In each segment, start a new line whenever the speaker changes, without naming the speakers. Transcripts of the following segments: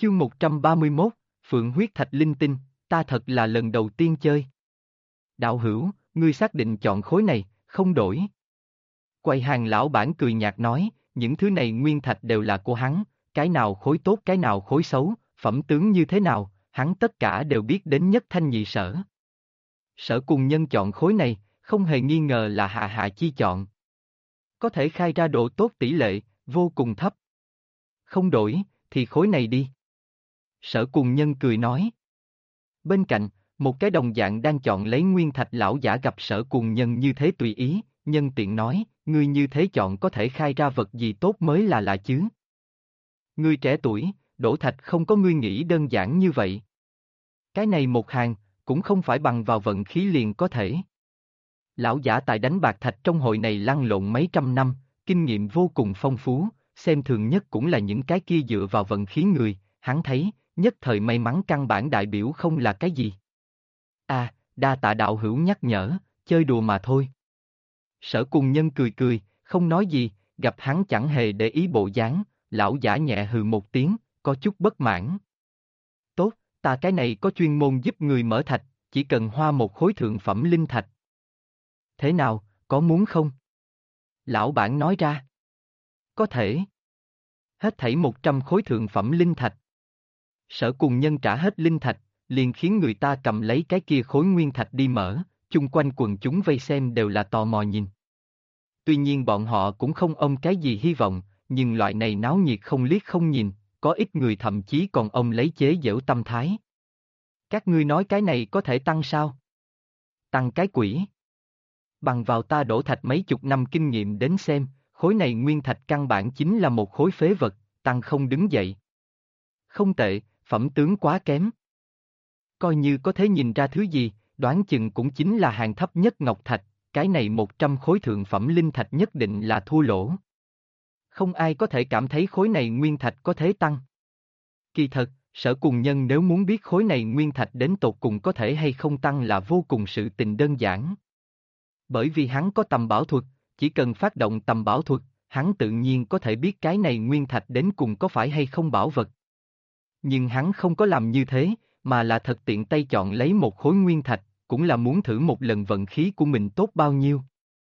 Chương 131, Phượng huyết thạch linh tinh, ta thật là lần đầu tiên chơi. Đạo hữu, ngươi xác định chọn khối này, không đổi. Quầy hàng lão bản cười nhạt nói, những thứ này nguyên thạch đều là của hắn, cái nào khối tốt cái nào khối xấu, phẩm tướng như thế nào, hắn tất cả đều biết đến nhất thanh nhị sở. Sở cùng nhân chọn khối này, không hề nghi ngờ là Hạ Hạ Chi chọn. Có thể khai ra độ tốt tỷ lệ, vô cùng thấp. Không đổi, thì khối này đi. Sở cùng nhân cười nói. Bên cạnh, một cái đồng dạng đang chọn lấy nguyên thạch lão giả gặp sở cùng nhân như thế tùy ý, nhân tiện nói, ngươi như thế chọn có thể khai ra vật gì tốt mới là lạ chứ. Ngươi trẻ tuổi, đổ thạch không có ngươi nghĩ đơn giản như vậy. Cái này một hàng, cũng không phải bằng vào vận khí liền có thể. Lão giả tài đánh bạc thạch trong hội này lăn lộn mấy trăm năm, kinh nghiệm vô cùng phong phú, xem thường nhất cũng là những cái kia dựa vào vận khí người, hắn thấy, nhất thời may mắn căn bản đại biểu không là cái gì. Đa tạ đạo hữu nhắc nhở, chơi đùa mà thôi. Sở cùng nhân cười cười, không nói gì, gặp hắn chẳng hề để ý bộ dáng, lão giả nhẹ hừ một tiếng, có chút bất mãn. Tốt, ta cái này có chuyên môn giúp người mở thạch, chỉ cần hoa một khối thượng phẩm linh thạch. Thế nào, có muốn không? Lão bản nói ra. Có thể. Hết thảy 100 khối thượng phẩm linh thạch. Sở cùng nhân trả hết linh thạch, liền khiến người ta cầm lấy cái kia khối nguyên thạch đi mở, chung quanh quần chúng vây xem đều là tò mò nhìn. Tuy nhiên bọn họ cũng không ôm cái gì hy vọng, nhưng loại này náo nhiệt không liếc không nhìn, có ít người thậm chí còn ôm lấy chế giễu tâm thái. Các ngươi nói cái này có thể tăng sao? Tăng cái quỷ. Bằng vào ta đổ thạch mấy chục năm kinh nghiệm đến xem, khối này nguyên thạch căn bản chính là một khối phế vật, tăng không đứng dậy. Không tệ, phẩm tướng quá kém. Coi như có thể nhìn ra thứ gì, đoán chừng cũng chính là hàng thấp nhất ngọc thạch, cái này 100 khối thượng phẩm linh thạch nhất định là thua lỗ. Không ai có thể cảm thấy khối này nguyên thạch có thể tăng. Kỳ thật, sở cùng nhân nếu muốn biết khối này nguyên thạch đến tột cùng có thể hay không tăng là vô cùng sự tình đơn giản. Bởi vì hắn có tầm bảo thuật, chỉ cần phát động tầm bảo thuật, hắn tự nhiên có thể biết cái này nguyên thạch đến cùng có phải hay không bảo vật. Nhưng hắn không có làm như thế, mà là thật tiện tay chọn lấy một khối nguyên thạch, cũng là muốn thử một lần vận khí của mình tốt bao nhiêu.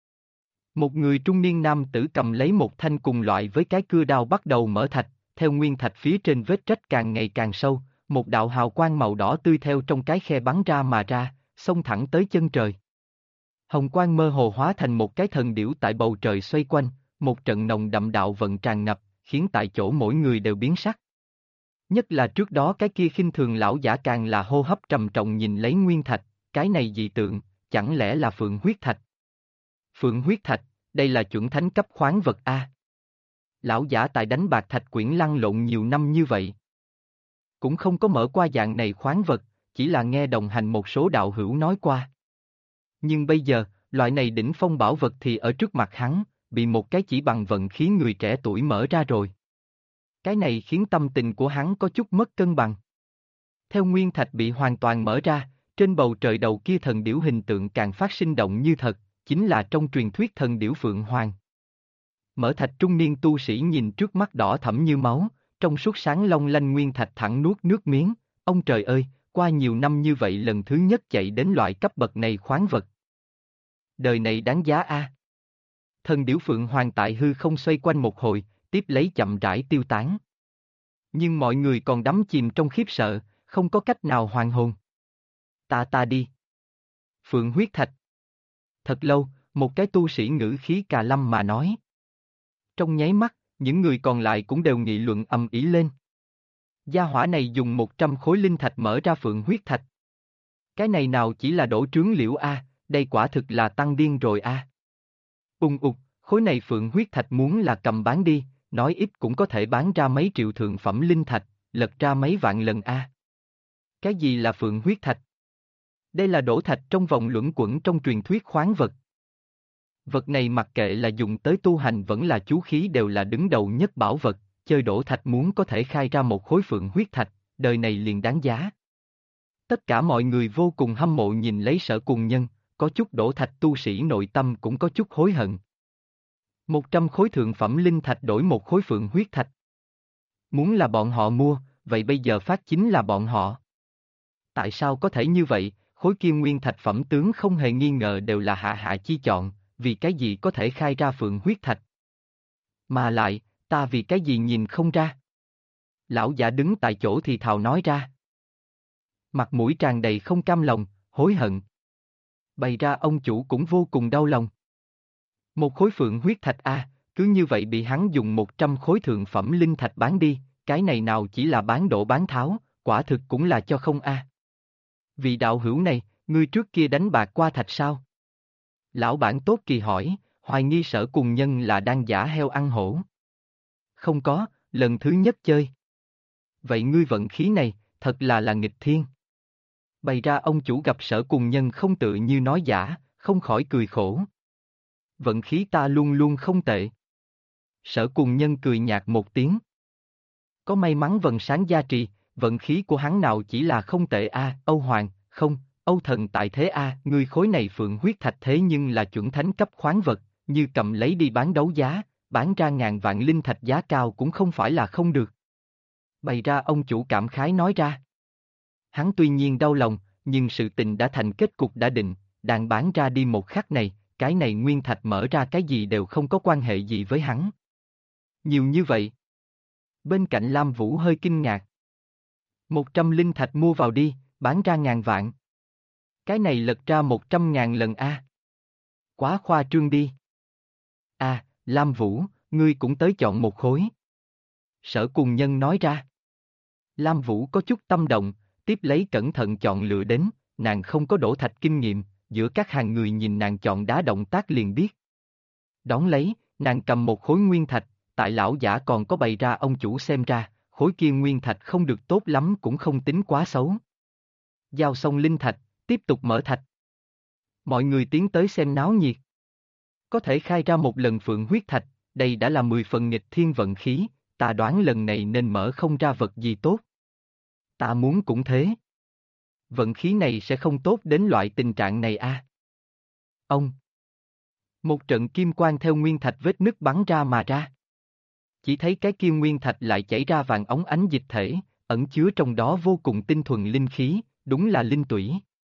Một người trung niên nam tử cầm lấy một thanh cùng loại với cái cưa đao bắt đầu mở thạch, theo nguyên thạch phía trên vết rách càng ngày càng sâu, một đạo hào quang màu đỏ tươi theo trong cái khe bắn ra mà ra, xông thẳng tới chân trời. Hồng quang mơ hồ hóa thành một cái thần điểu tại bầu trời xoay quanh, một trận nồng đậm đạo vận tràn ngập, khiến tại chỗ mỗi người đều biến sắc. Nhất là trước đó cái kia khinh thường lão giả càng là hô hấp trầm trọng nhìn lấy nguyên thạch, cái này dị tượng, chẳng lẽ là phượng huyết thạch? Phượng huyết thạch, đây là chuẩn thánh cấp khoáng vật A. Lão giả tại đánh bạc thạch quyển lăn lộn nhiều năm như vậy. Cũng không có mở qua dạng này khoáng vật, chỉ là nghe đồng hành một số đạo hữu nói qua. Nhưng bây giờ, loại này đỉnh phong bảo vật thì ở trước mặt hắn, bị một cái chỉ bằng vận khí người trẻ tuổi mở ra rồi. Cái này khiến tâm tình của hắn có chút mất cân bằng. Theo nguyên thạch bị hoàn toàn mở ra, trên bầu trời đầu kia thần điểu hình tượng càng phát sinh động như thật, chính là trong truyền thuyết thần điểu Phượng Hoàng. Mở thạch trung niên tu sĩ nhìn trước mắt đỏ thẫm như máu, trong suốt sáng long lanh nguyên thạch thẳng nuốt nước miếng, ông trời ơi, qua nhiều năm như vậy lần thứ nhất chạy đến loại cấp bậc này khoáng vật. Đời này đáng giá a. Thần điểu Phượng Hoàng tại hư không xoay quanh một hồi, tiếp lấy chậm rãi tiêu tán. Nhưng mọi người còn đắm chìm trong khiếp sợ, không có cách nào hoàn hồn. Ta đi. Phượng huyết thạch. Thật lâu, một cái tu sĩ ngữ khí cà lâm mà nói. Trong nháy mắt, những người còn lại cũng đều nghị luận ầm ĩ lên. Gia hỏa này dùng 100 khối linh thạch mở ra phượng huyết thạch. Cái này nào chỉ là đổ trướng liễu a, đây quả thực là tăng điên rồi a. Khối này phượng huyết thạch muốn là cầm bán đi, nói ít cũng có thể bán ra mấy triệu thượng phẩm linh thạch, lật ra mấy vạn lần a. Cái gì là phượng huyết thạch? Đây là đổ thạch trong vòng luẩn quẩn trong truyền thuyết khoáng vật. Vật này mặc kệ là dùng tới tu hành vẫn là chú khí đều là đứng đầu nhất bảo vật, chơi đổ thạch muốn có thể khai ra một khối phượng huyết thạch, đời này liền đáng giá. Tất cả mọi người vô cùng hâm mộ nhìn lấy Sở cùng nhân, có chút đổ thạch tu sĩ nội tâm cũng có chút hối hận. 100 khối thượng phẩm linh thạch đổi một khối phượng huyết thạch. Muốn là bọn họ mua, vậy bây giờ phát chính là bọn họ. Tại sao có thể như vậy, khối kia nguyên thạch phẩm tướng không hề nghi ngờ đều là Hạ Hạ chi chọn, vì cái gì có thể khai ra phượng huyết thạch? Mà lại, ta vì cái gì nhìn không ra? Lão giả đứng tại chỗ thì thào nói ra. Mặt mũi tràn đầy không cam lòng, hối hận. Bày ra ông chủ cũng vô cùng đau lòng. Một khối phượng huyết thạch A, cứ như vậy bị hắn dùng 100 khối thượng phẩm linh thạch bán đi, cái này nào chỉ là bán đổ bán tháo, quả thực cũng là cho không A. Vị đạo hữu này, ngươi trước kia đánh bạc qua thạch sao? Lão bản tốt kỳ hỏi, hoài nghi Sở Cùng Nhân là đang giả heo ăn hổ. Không có, lần thứ nhất chơi. Vậy ngươi vận khí này, thật là nghịch thiên. Bày ra ông chủ gặp Sở Cùng Nhân không tự như nói giả, không khỏi cười khổ. Vận khí ta luôn luôn không tệ. Sở Cùng Nhân cười nhạt một tiếng. Có may mắn vần sáng gia trì, vận khí của hắn nào chỉ là không tệ a, Âu Hoàng, không, Âu Thần tại thế a, ngươi khối này phượng huyết thạch thế nhưng là chuẩn thánh cấp khoáng vật, như cầm lấy đi bán đấu giá, bán ra ngàn vạn linh thạch giá cao cũng không phải là không được. Bày ra ông chủ cảm khái nói ra. Hắn tuy nhiên đau lòng, nhưng sự tình đã thành kết cục đã định, đàn bán ra đi một khắc này, cái này nguyên thạch mở ra cái gì đều không có quan hệ gì với hắn. Nhiều như vậy. Bên cạnh Lam Vũ hơi kinh ngạc. 100 linh thạch mua vào đi, bán ra ngàn vạn. Cái này lật ra 100.000 lần a. Quá khoa trương đi. À, Lam Vũ, ngươi cũng tới chọn một khối. Sở Cùng Nhân nói ra. Lam Vũ có chút tâm động, tiếp lấy cẩn thận chọn lựa đến, nàng không có đổ thạch kinh nghiệm, giữa các hàng người nhìn nàng chọn đá động tác liền biết. Đón lấy, nàng cầm một khối nguyên thạch, tại lão giả còn có bày ra ông chủ xem ra, khối kia nguyên thạch không được tốt lắm cũng không tính quá xấu. Giao xong linh thạch, tiếp tục mở thạch. Mọi người tiến tới xem náo nhiệt. Có thể khai ra một lần phượng huyết thạch, đây đã là 10 phần nghịch thiên vận khí, ta đoán lần này nên mở không ra vật gì tốt. Ta muốn cũng thế. Vận khí này sẽ không tốt đến loại tình trạng này a. Ông. Một trận kim quang theo nguyên thạch vết nứt bắn ra mà ra. Chỉ thấy cái kim nguyên thạch lại chảy ra vàng óng ánh dịch thể, ẩn chứa trong đó vô cùng tinh thuần linh khí, đúng là linh tủy.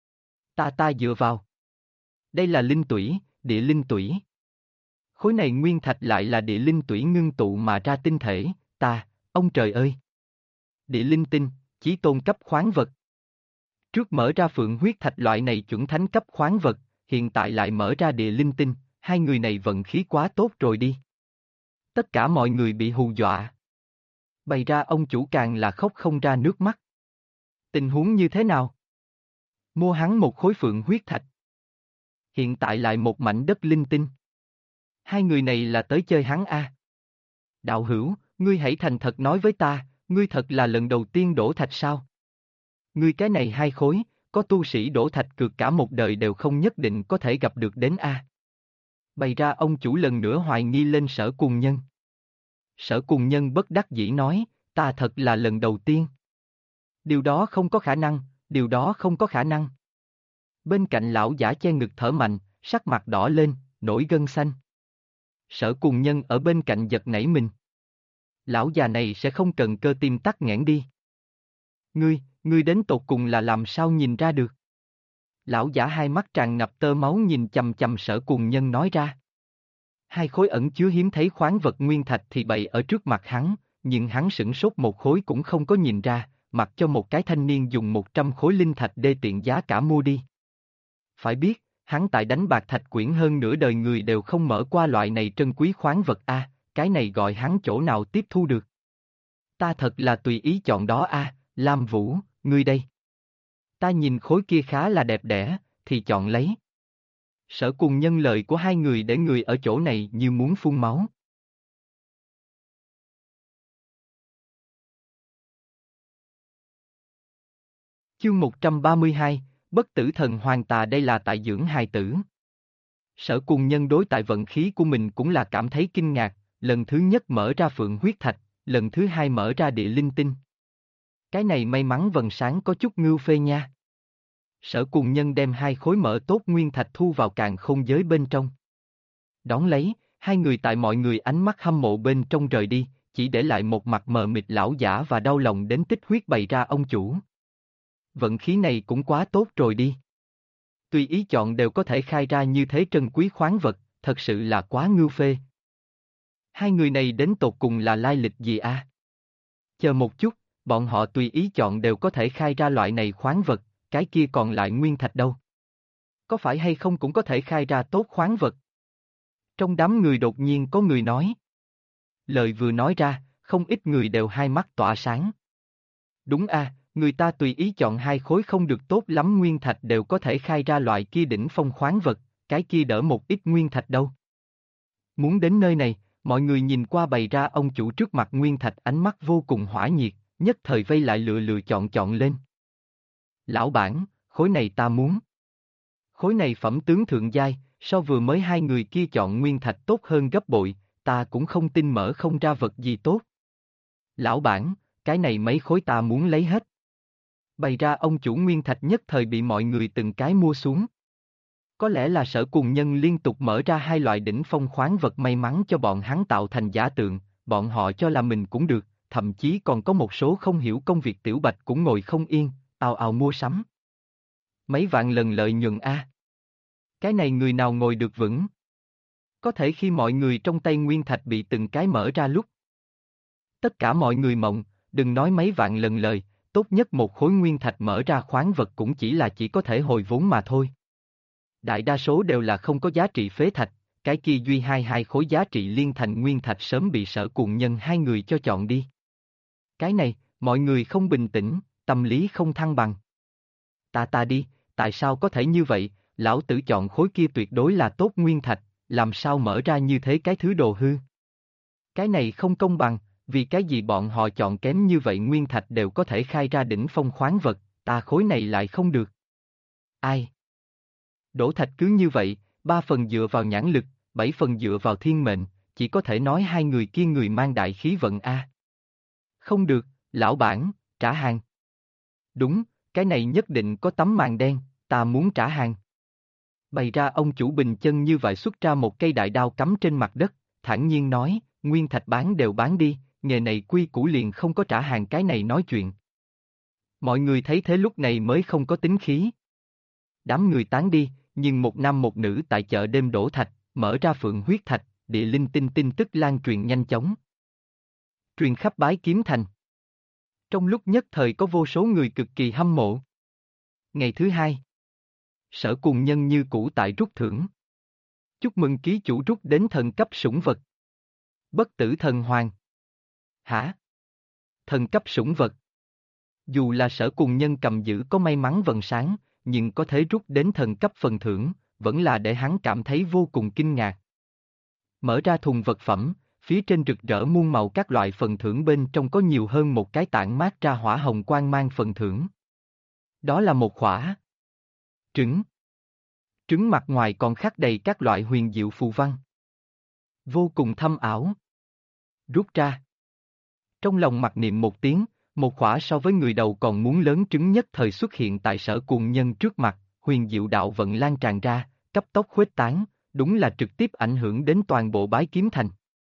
Ta dựa vào. Đây là linh tủy, địa linh tủy. Khối này nguyên thạch lại là địa linh tủy ngưng tụ mà ra tinh thể, ông trời ơi. Địa linh tinh, chí tôn cấp khoáng vật. Trước mở ra phượng huyết thạch loại này chuẩn thánh cấp khoáng vật, hiện tại lại mở ra địa linh tinh, hai người này vận khí quá tốt rồi đi. Tất cả mọi người bị hù dọa. Bày ra ông chủ càng là khóc không ra nước mắt. Tình huống như thế nào? Mua hắn một khối phượng huyết thạch. Hiện tại lại một mảnh đất linh tinh. Hai người này là tới chơi hắn a. Đạo hữu, ngươi hãy thành thật nói với ta, ngươi thật là lần đầu tiên đổ thạch sao? Ngươi cái này hai khối, có tu sĩ đổ thạch cược cả một đời đều không nhất định có thể gặp được đến a. Bày ra ông chủ lần nữa hoài nghi lên Sở Cùng Nhân. Sở Cùng Nhân bất đắc dĩ nói, ta thật là lần đầu tiên. Điều đó không có khả năng, điều đó không có khả năng. Bên cạnh lão giả che ngực thở mạnh, sắc mặt đỏ lên, nổi gân xanh. Sở Cùng Nhân ở bên cạnh giật nảy mình. Lão già này sẽ không cần cơ tim tắc nghẽn đi. Ngươi đến tột cùng là làm sao nhìn ra được? Lão giả hai mắt tràn ngập tơ máu nhìn chằm chằm Sở Cùng Nhân nói ra. Hai khối ẩn chứa hiếm thấy khoáng vật nguyên thạch thì bày ở trước mặt hắn, nhưng hắn sửng sốt một khối cũng không có nhìn ra, mặc cho một cái thanh niên dùng 100 khối linh thạch đê tiện giá cả mua đi. Phải biết, hắn tại đánh bạc thạch quyển hơn nửa đời người đều không mở qua loại này trân quý khoáng vật a, cái này gọi hắn chỗ nào tiếp thu được. Ta thật là tùy ý chọn đó a, Lam Vũ, ngươi đây. Ta nhìn khối kia khá là đẹp đẽ, thì chọn lấy. Sở Cùng Nhân lời của hai người để người ở chỗ này như muốn phun máu. Chương 132, Bất tử thần hoàng tà đây là tại dưỡng hài tử. Sở Cùng Nhân đối tại vận khí của mình cũng là cảm thấy kinh ngạc, lần thứ nhất mở ra phượng huyết thạch, lần thứ hai mở ra địa linh tinh. Cái này may mắn vần sáng có chút ngưu phê nha. Sở Cùng Nhân đem hai khối mỡ tốt nguyên thạch thu vào càn khôn giới bên trong. Đón lấy, hai người tại mọi người ánh mắt hâm mộ bên trong rời đi, chỉ để lại một mặt mờ mịt lão giả và đau lòng đến tích huyết bày ra ông chủ. Vận khí này cũng quá tốt rồi đi. Tùy ý chọn đều có thể khai ra như thế trân quý khoáng vật, thật sự là quá ngưu phê. Hai người này đến tột cùng là lai lịch gì a? Chờ một chút, bọn họ tùy ý chọn đều có thể khai ra loại này khoáng vật, cái kia còn lại nguyên thạch đâu? Có phải hay không cũng có thể khai ra tốt khoáng vật? Trong đám người đột nhiên có người nói. Lời vừa nói ra, không ít người đều hai mắt tỏa sáng. Đúng a, người ta tùy ý chọn hai khối không được tốt lắm nguyên thạch đều có thể khai ra loại kia đỉnh phong khoáng vật, cái kia đỡ một ít nguyên thạch đâu. Muốn đến nơi này, mọi người nhìn qua bày ra ông chủ trước mặt nguyên thạch ánh mắt vô cùng hỏa nhiệt, nhất thời vây lại lựa chọn lên. Lão bản, khối này ta muốn. Khối này phẩm tướng thượng giai, so vừa mới hai người kia chọn nguyên thạch tốt hơn gấp bội, ta cũng không tin mở không ra vật gì tốt. Lão bản, cái này mấy khối ta muốn lấy hết. Bày ra ông chủ nguyên thạch nhất thời bị mọi người từng cái mua xuống. Có lẽ là Sở Cùng Nhân liên tục mở ra hai loại đỉnh phong khoáng vật may mắn cho bọn hắn tạo thành giả tượng, bọn họ cho là mình cũng được, thậm chí còn có một số không hiểu công việc tiểu bạch cũng ngồi không yên, ào ào mua sắm. Mấy vạn lần lợi nhuận a. Cái này người nào ngồi được vững? Có thể khi mọi người trong tay nguyên thạch bị từng cái mở ra lúc. Tất cả mọi người mộng, đừng nói mấy vạn lần lời, tốt nhất một khối nguyên thạch mở ra khoáng vật cũng chỉ có thể hồi vốn mà thôi. Đại đa số đều là không có giá trị phế thạch, cái kia duy hai khối giá trị liên thành nguyên thạch sớm bị Sở Cùng Nhân hai người cho chọn đi. Cái này, mọi người không bình tĩnh, tâm lý không thăng bằng. Ta đi, tại sao có thể như vậy, lão tử chọn khối kia tuyệt đối là tốt nguyên thạch, làm sao mở ra như thế cái thứ đồ hư. Cái này không công bằng, vì cái gì bọn họ chọn kém như vậy nguyên thạch đều có thể khai ra đỉnh phong khoáng vật, ta khối này lại không được. Ai? Đổ thạch cứ như vậy, 3 phần dựa vào nhãn lực, 7 phần dựa vào thiên mệnh, chỉ có thể nói hai người kia người mang đại khí vận a. Không được, lão bản, trả hàng. Đúng, cái này nhất định có tấm màn đen, ta muốn trả hàng. Bày ra ông chủ bình chân như vậy xuất ra một cây đại đao cắm trên mặt đất, thản nhiên nói, nguyên thạch bán đều bán đi, nghề này quy củ liền không có trả hàng cái này nói chuyện. Mọi người thấy thế lúc này mới không có tính khí. Đám người tán đi, nhưng một nam một nữ tại chợ đêm đổ thạch, mở ra phượng huyết thạch, địa linh tinh tin tức lan truyền nhanh chóng. Truyền khắp Bái Kiếm Thành. Trong lúc nhất thời có vô số người cực kỳ hâm mộ. Ngày thứ hai, Sở Cùng Nhân như cũ tại rút thưởng. Chúc mừng ký chủ rút đến thần cấp sủng vật. Bất tử thần hoàng. Hả? Thần cấp sủng vật. Dù là Sở Cùng Nhân cầm giữ có may mắn vần sáng, nhưng có thể rút đến thần cấp phần thưởng, vẫn là để hắn cảm thấy vô cùng kinh ngạc. Mở ra thùng vật phẩm, phía trên rực rỡ muôn màu các loại phần thưởng bên trong có nhiều hơn một cái tản mát ra hỏa hồng quang mang phần thưởng. Đó là một khỏa trứng. Trứng mặt ngoài còn khắc đầy các loại huyền diệu phù văn. Vô cùng thâm ảo. Rút ra. Trong lòng mặc niệm một tiếng, một khỏa so với người đầu còn muốn lớn trứng nhất thời xuất hiện tại Sở Cùng Nhân trước mặt, huyền diệu đạo vận lan tràn ra, cấp tốc khuếch tán, đúng là trực tiếp ảnh hưởng đến toàn bộ Bái Kiếm Thành.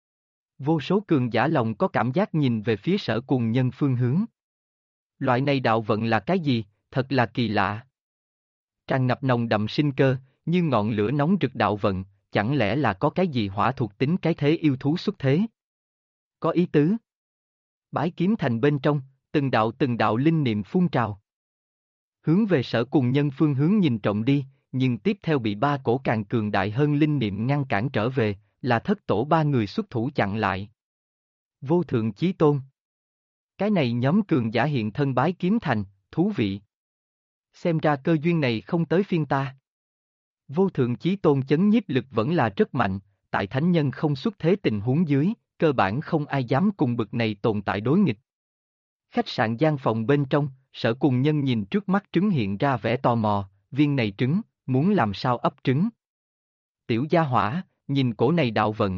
Vô số cường giả lòng có cảm giác nhìn về phía Sở Cùng Nhân phương hướng. Loại này đạo vận là cái gì, thật là kỳ lạ. Tràn ngập nồng đậm sinh cơ, như ngọn lửa nóng rực đạo vận, chẳng lẽ là có cái gì hỏa thuộc tính cái thế yêu thú xuất thế? Có ý tứ. Bái Kiếm Thành bên trong, từng đạo linh niệm phun trào. Hướng về Sở Cùng Nhân phương hướng nhìn trộm đi, nhưng tiếp theo bị ba cổ càng cường đại hơn linh niệm ngăn cản trở về, là thất tổ ba người xuất thủ chặn lại. Vô Thượng Chí Tôn. Cái này nhóm cường giả hiện thân Bái Kiếm Thành, thú vị. Xem ra cơ duyên này không tới phiên ta. Vô Thượng Chí Tôn chấn nhiếp lực vẫn là rất mạnh, tại thánh nhân không xuất thế tình huống dưới, cơ bản không ai dám cùng bực này tồn tại đối nghịch. Khách sạn gian phòng bên trong, Sở Cùng Nhân nhìn trước mắt trứng hiện ra vẻ tò mò, viên này trứng, muốn làm sao ấp trứng. Tiểu gia hỏa, nhìn cổ này đạo vận.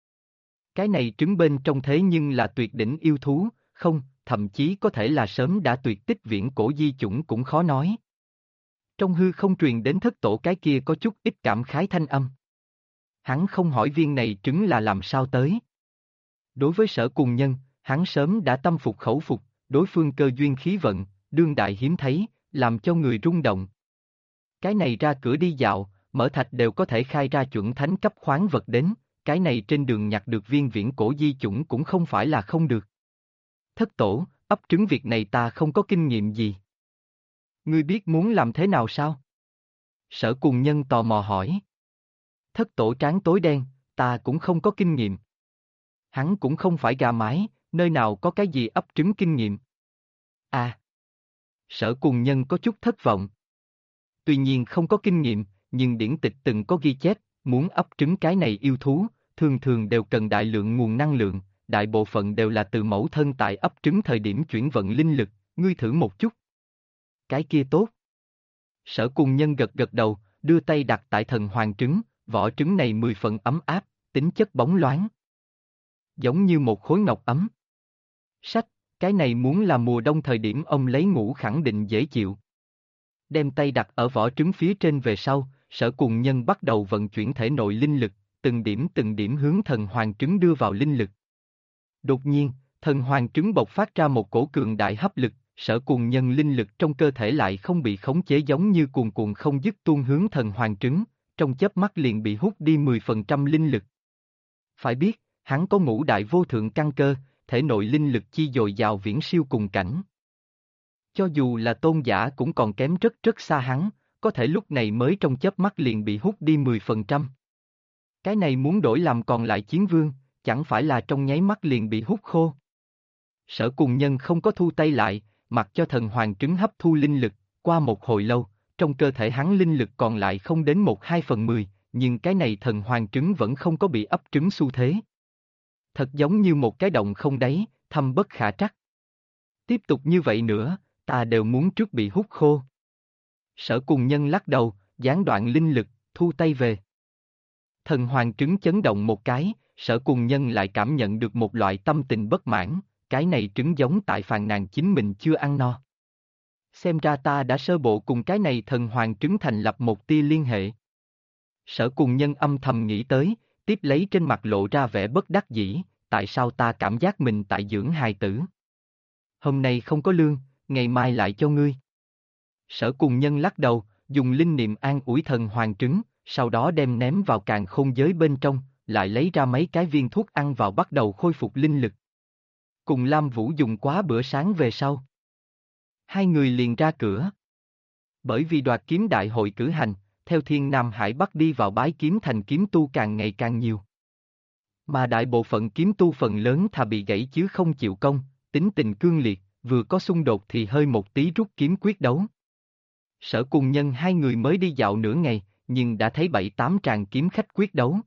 Cái này trứng bên trong thế nhưng là tuyệt đỉnh yêu thú, không, thậm chí có thể là sớm đã tuyệt tích viễn cổ di chủng cũng khó nói. Trong hư không truyền đến thất tổ cái kia có chút ít cảm khái thanh âm. Hắn không hỏi viên này trứng là làm sao tới. Đối với Sở Cùng Nhân, hắn sớm đã tâm phục khẩu phục, đối phương cơ duyên khí vận, đương đại hiếm thấy, làm cho người rung động. Cái này ra cửa đi dạo, mở thạch đều có thể khai ra chuẩn thánh cấp khoáng vật đến, cái này trên đường nhặt được viên viễn cổ di chủng cũng không phải là không được. Thất tổ, ấp trứng việc này ta không có kinh nghiệm gì. Ngươi biết muốn làm thế nào sao? Sở Cùng Nhân tò mò hỏi. Thất tổ trán tối đen, ta cũng không có kinh nghiệm. Hắn cũng không phải gà mái, nơi nào có cái gì ấp trứng kinh nghiệm. À! Sở Cùng Nhân có chút thất vọng. Tuy nhiên không có kinh nghiệm, nhưng điển tịch từng có ghi chép, muốn ấp trứng cái này yêu thú, thường thường đều cần đại lượng nguồn năng lượng, đại bộ phận đều là từ mẫu thân tại ấp trứng thời điểm chuyển vận linh lực, ngươi thử một chút. Cái kia tốt. Sở Cùng Nhân gật gật đầu, đưa tay đặt tại thần hoàng trứng, vỏ trứng này 10 phần ấm áp, tính chất bóng loáng. Giống như một khối ngọc ấm. Sách, cái này muốn là mùa đông thời điểm ông lấy ngủ khẳng định dễ chịu. Đem tay đặt ở vỏ trứng phía trên về sau, Sở Cùng Nhân bắt đầu vận chuyển thể nội linh lực, từng điểm hướng thần hoàng trứng đưa vào linh lực. Đột nhiên, thần hoàng trứng bộc phát ra một cổ cường đại hấp lực, Sở Cùng Nhân linh lực trong cơ thể lại không bị khống chế giống như cuồn cuộn không dứt tuôn hướng thần hoàng trứng, trong chớp mắt liền bị hút đi 10% linh lực. Phải biết, hắn có ngũ đại vô thượng căn cơ, thể nội linh lực chi dồi dào viễn siêu cùng cảnh. Cho dù là tôn giả cũng còn kém rất rất xa hắn, có thể lúc này mới trong chớp mắt liền bị hút đi 10%. Cái này muốn đổi làm còn lại chiến vương, chẳng phải là trong nháy mắt liền bị hút khô. Sở Cùng Nhân không có thu tay lại, mặc cho thần hoàng trứng hấp thu linh lực, qua một hồi lâu, trong cơ thể hắn linh lực còn lại không đến 1/2/10, nhưng cái này thần hoàng trứng vẫn không có bị ấp trứng xu thế. Thật giống như một cái động không đáy, thâm bất khả trắc. Tiếp tục như vậy nữa, ta đều muốn trước bị hút khô. Sở Cùng Nhân lắc đầu, gián đoạn linh lực, thu tay về. Thần hoàng trứng chấn động một cái, Sở Cùng Nhân lại cảm nhận được một loại tâm tình bất mãn, cái này trứng giống tại phàn nàn chính mình chưa ăn no. Xem ra ta đã sơ bộ cùng cái này thần hoàng trứng thành lập một tia liên hệ. Sở Cùng Nhân âm thầm nghĩ tới, tiếp lấy trên mặt lộ ra vẻ bất đắc dĩ, tại sao ta cảm giác mình tại dưỡng hài tử. Hôm nay không có lương, ngày mai lại cho ngươi. Sở Cùng Nhân lắc đầu, dùng linh niệm an ủi thần hoàng trứng, sau đó đem ném vào càn khôn giới bên trong, lại lấy ra mấy cái viên thuốc ăn vào bắt đầu khôi phục linh lực. Cùng Lam Vũ dùng quá bữa sáng về sau. Hai người liền ra cửa. Bởi vì đoạt kiếm đại hội cử hành, theo Thiên Nam Hải Bắc đi vào bái kiếm thành kiếm tu càng ngày càng nhiều. Mà đại bộ phận kiếm tu phần lớn thà bị gãy chứ không chịu công, tính tình cương liệt, vừa có xung đột thì hơi một tí rút kiếm quyết đấu. Sở Cùng Nhân hai người mới đi dạo nửa ngày, nhưng đã thấy 7-8 tràng kiếm khách quyết đấu.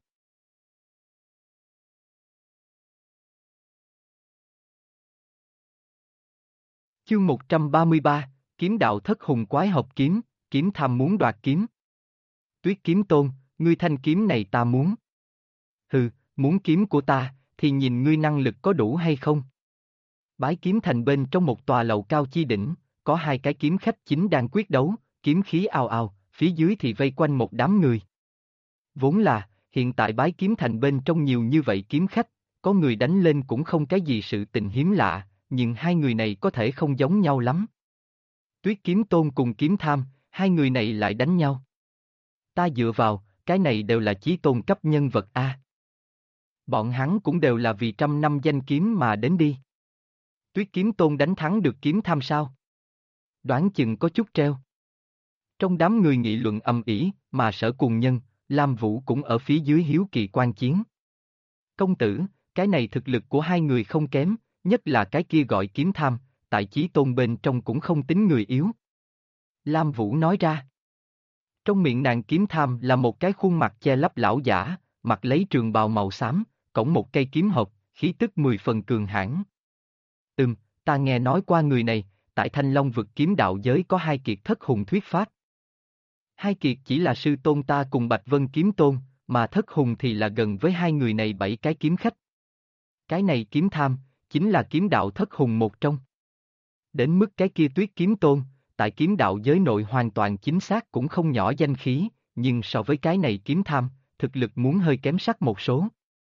Chương 133, Kiếm đạo thất hùng quái hợp kiếm, kiếm tham muốn đoạt kiếm. Tuyết Kiếm Tôn, ngươi thanh kiếm này ta muốn. Hừ, muốn kiếm của ta, thì nhìn ngươi năng lực có đủ hay không. Bái kiếm thành bên trong một tòa lầu cao chi đỉnh, có hai cái kiếm khách chính đang quyết đấu, kiếm khí ào ào, phía dưới thì vây quanh một đám người. Vốn là, hiện tại bái kiếm thành bên trong nhiều như vậy kiếm khách, có người đánh lên cũng không cái gì sự tình hiếm lạ, nhưng hai người này có thể không giống nhau lắm. Tuyết Kiếm Tôn cùng Kiếm Tham, hai người này lại đánh nhau. Ta dựa vào, cái này đều là chí tôn cấp nhân vật A. Bọn hắn cũng đều là vì 100 năm danh kiếm mà đến đi. Tuyết Kiếm Tôn đánh thắng được Kiếm Tham sao? Đoán chừng có chút treo. Trong đám người nghị luận ầm ĩ, mà Sở Cùng Nhân, Lam Vũ cũng ở phía dưới hiếu kỳ quan chiến. Công tử, cái này thực lực của hai người không kém, nhất là cái kia gọi Kiếm Tham, tại chí tôn bên trong cũng không tính người yếu. Lam Vũ nói ra. Trong miệng nàng Kiếm Tham là một cái khuôn mặt che lấp lão giả, mặc lấy trường bào màu xám, cổng một cây kiếm hộp, khí tức 10 phần cường hãn. Ta nghe nói qua người này, tại Thanh Long vực kiếm đạo giới có hai kiệt thất hùng thuyết pháp. Hai kiệt chỉ là sư tôn ta cùng Bạch Vân Kiếm Tôn, mà thất hùng thì là gần với hai người này 7 cái kiếm khách. Cái này Kiếm Tham, chính là kiếm đạo thất hùng một trong. Đến mức cái kia Tuyết Kiếm Tôn, tại kiếm đạo giới nội hoàn toàn chính xác cũng không nhỏ danh khí, nhưng so với cái này Kiếm Tham, thực lực muốn hơi kém sắc một số.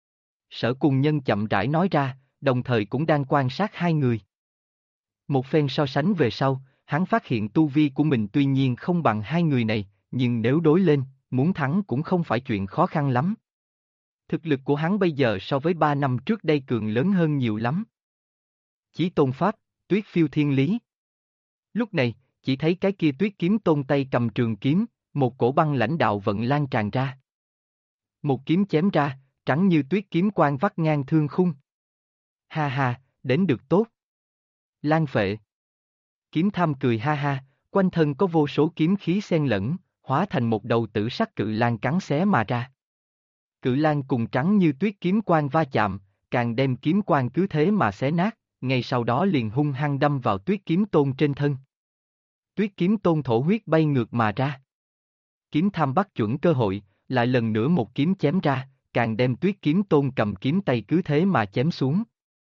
Sở Cùng Nhân chậm rãi nói ra, đồng thời cũng đang quan sát hai người. Một phen so sánh về sau, hắn phát hiện tu vi của mình tuy nhiên không bằng hai người này, nhưng nếu đối lên, muốn thắng cũng không phải chuyện khó khăn lắm. Thực lực của hắn bây giờ so với 3 năm trước đây cường lớn hơn nhiều lắm. Chí Tôn Pháp, Tuyết Phiêu Thiên Lý. Lúc này, chỉ thấy cái kia Tuyết Kiếm Tôn tay cầm trường kiếm, một cổ băng lãnh đạo vận lan tràn ra. Một kiếm chém ra, trắng như tuyết kiếm quang vắt ngang thương khung. Ha ha, đến được tốt. Lan Phệ. Kiếm Tham cười ha ha, quanh thân có vô số kiếm khí xen lẫn, hóa thành một đầu tử sắc cự lan cắn xé mà ra. Cự lan cùng trắng như tuyết kiếm quang va chạm, càng đem kiếm quang cứ thế mà xé nát, ngay sau đó liền hung hăng đâm vào Tuyết Kiếm Tôn trên thân. Tuyết Kiếm Tôn thổ huyết bay ngược mà ra. Kiếm Tham bắt chuẩn cơ hội, lại lần nữa một kiếm chém ra, càng đem Tuyết Kiếm Tôn cầm kiếm tay cứ thế mà chém xuống.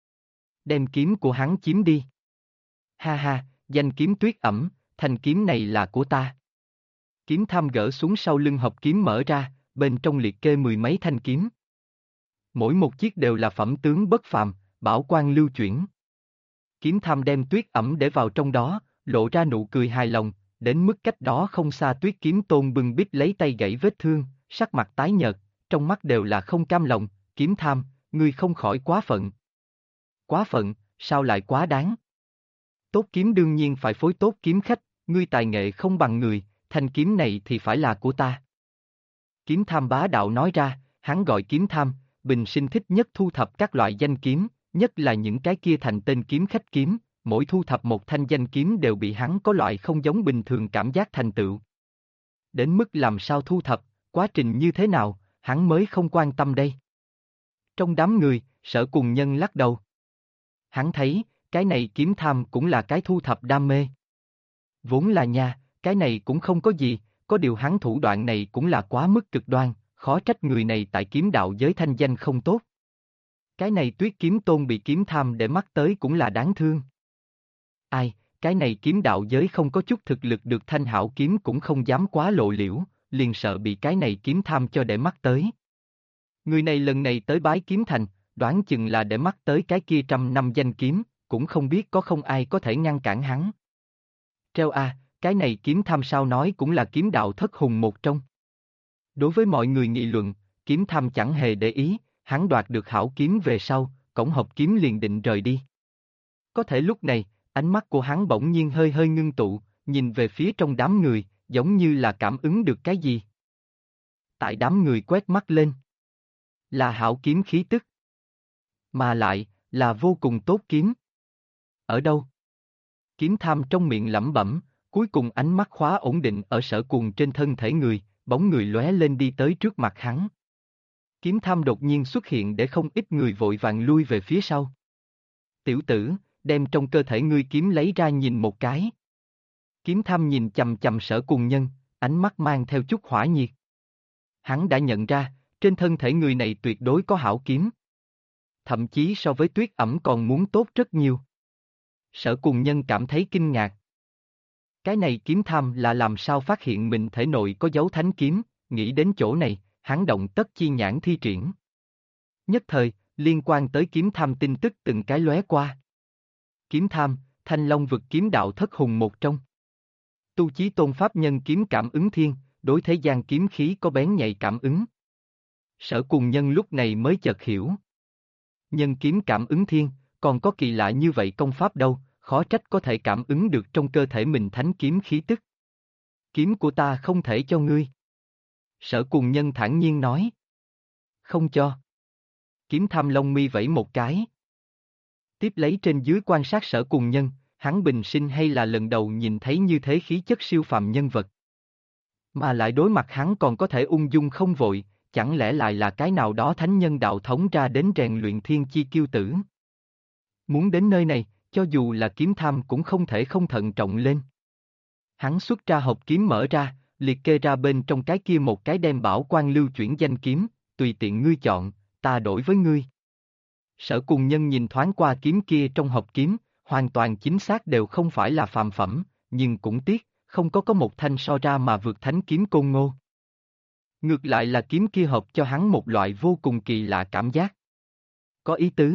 Đem kiếm của hắn chiếm đi. Ha ha, danh kiếm Tuyết Ẩm, thanh kiếm này là của ta. Kiếm Tham gỡ xuống sau lưng hộp kiếm mở ra, bên trong liệt kê mười mấy thanh kiếm. Mỗi một chiếc đều là phẩm tướng bất phàm, bảo quang lưu chuyển. Kiếm Tham đem Tuyết Ẩm để vào trong đó, lộ ra nụ cười hài lòng, đến mức cách đó không xa Tuyết Kiếm Tôn bưng bít lấy tay gãy vết thương, sắc mặt tái nhợt, trong mắt đều là không cam lòng. Kiếm Tham, ngươi không khỏi quá phận. Quá phận, sao lại quá đáng? Tốt kiếm đương nhiên phải phối tốt kiếm khách, ngươi tài nghệ không bằng người, thanh kiếm này thì phải là của ta. Kiếm Tham bá đạo nói ra, hắn gọi Kiếm Tham, bình sinh thích nhất thu thập các loại danh kiếm, nhất là những cái kia thành tên kiếm khách kiếm, mỗi thu thập một thanh danh kiếm đều bị hắn có loại không giống bình thường cảm giác thành tựu. Đến mức làm sao thu thập, quá trình như thế nào, hắn mới không quan tâm đây. Trong đám người, Sở Cùng Nhân lắc đầu. Hắn thấy, cái này Kiếm Tham cũng là cái thu thập đam mê. Vốn là nha, cái này cũng không có gì, có điều hắn thủ đoạn này cũng là quá mức cực đoan, khó trách người này tại kiếm đạo giới thanh danh không tốt. Cái này Tuyết Kiếm Tôn bị Kiếm Tham để mắt tới cũng là đáng thương. Ai, cái này kiếm đạo giới không có chút thực lực được thanh hảo kiếm cũng không dám quá lộ liễu, liền sợ bị cái này Kiếm Tham cho để mắt tới. Người này lần này tới bái kiếm thành, đoán chừng là để mắt tới cái kia 100 năm danh kiếm, cũng không biết có không ai có thể ngăn cản hắn. Treo a, cái này Kiếm Tham sao nói cũng là kiếm đạo thất hùng một trong. Đối với mọi người nghị luận, Kiếm Tham chẳng hề để ý, hắn đoạt được hảo kiếm về sau, cổng hộp kiếm liền định rời đi. Có thể lúc này, ánh mắt của hắn bỗng nhiên hơi hơi ngưng tụ, nhìn về phía trong đám người, giống như là cảm ứng được cái gì. Tại đám người quét mắt lên. Là hảo kiếm khí tức. Mà lại, là vô cùng tốt kiếm. Ở đâu? Kiếm Tham trong miệng lẩm bẩm, cuối cùng ánh mắt khóa ổn định ở Sở Cuồng trên thân thể người, bóng người lóe lên đi tới trước mặt hắn. Kiếm Tham đột nhiên xuất hiện để không ít người vội vàng lui về phía sau. Tiểu tử, đem trong cơ thể ngươi kiếm lấy ra nhìn một cái. Kiếm Tham nhìn chằm chằm Sở Cùng Nhân, ánh mắt mang theo chút hỏa nhiệt. Hắn đã nhận ra, trên thân thể người này tuyệt đối có hảo kiếm. Thậm chí so với Tuyết Ẩm còn muốn tốt rất nhiều. Sở Cùng Nhân cảm thấy kinh ngạc. Cái này Kiếm Tham là làm sao phát hiện mình thể nội có dấu thánh kiếm, nghĩ đến chỗ này, hắn động tất chi nhãn thi triển. Nhất thời, liên quan tới Kiếm Tham tin tức từng cái lóe qua. Kiếm Tham, Thanh Long vực kiếm đạo thất hùng một trong. Tu Chí Tôn pháp nhân kiếm cảm ứng thiên, đối thế gian kiếm khí có bén nhạy cảm ứng. Sở Cùng Nhân lúc này mới chợt hiểu. Nhân kiếm cảm ứng thiên, còn có kỳ lạ như vậy công pháp đâu, khó trách có thể cảm ứng được trong cơ thể mình thánh kiếm khí tức. Kiếm của ta không thể cho ngươi. Sở Cùng Nhân thản nhiên nói. Không cho. Kiếm Tham lông mi vẫy một cái. Tiếp lấy trên dưới quan sát Sở Cùng Nhân, hắn bình sinh hay là lần đầu nhìn thấy như thế khí chất siêu phàm nhân vật. Mà lại đối mặt hắn còn có thể ung dung không vội, chẳng lẽ lại là cái nào đó thánh nhân đạo thống ra đến rèn luyện thiên chi kiêu tử. Muốn đến nơi này, cho dù là Kiếm Tham cũng không thể không thận trọng lên. Hắn xuất ra hộp kiếm mở ra, liệt kê ra bên trong cái kia một cái đem bảo quan lưu chuyển danh kiếm, tùy tiện ngươi chọn, ta đổi với ngươi. Sở Cùng Nhân nhìn thoáng qua kiếm kia trong hộp kiếm, hoàn toàn chính xác đều không phải là phàm phẩm, nhưng cũng tiếc, không có một thanh so ra mà vượt thánh kiếm Côn Ngô. Ngược lại là kiếm kia hợp cho hắn một loại vô cùng kỳ lạ cảm giác. có ý tứ.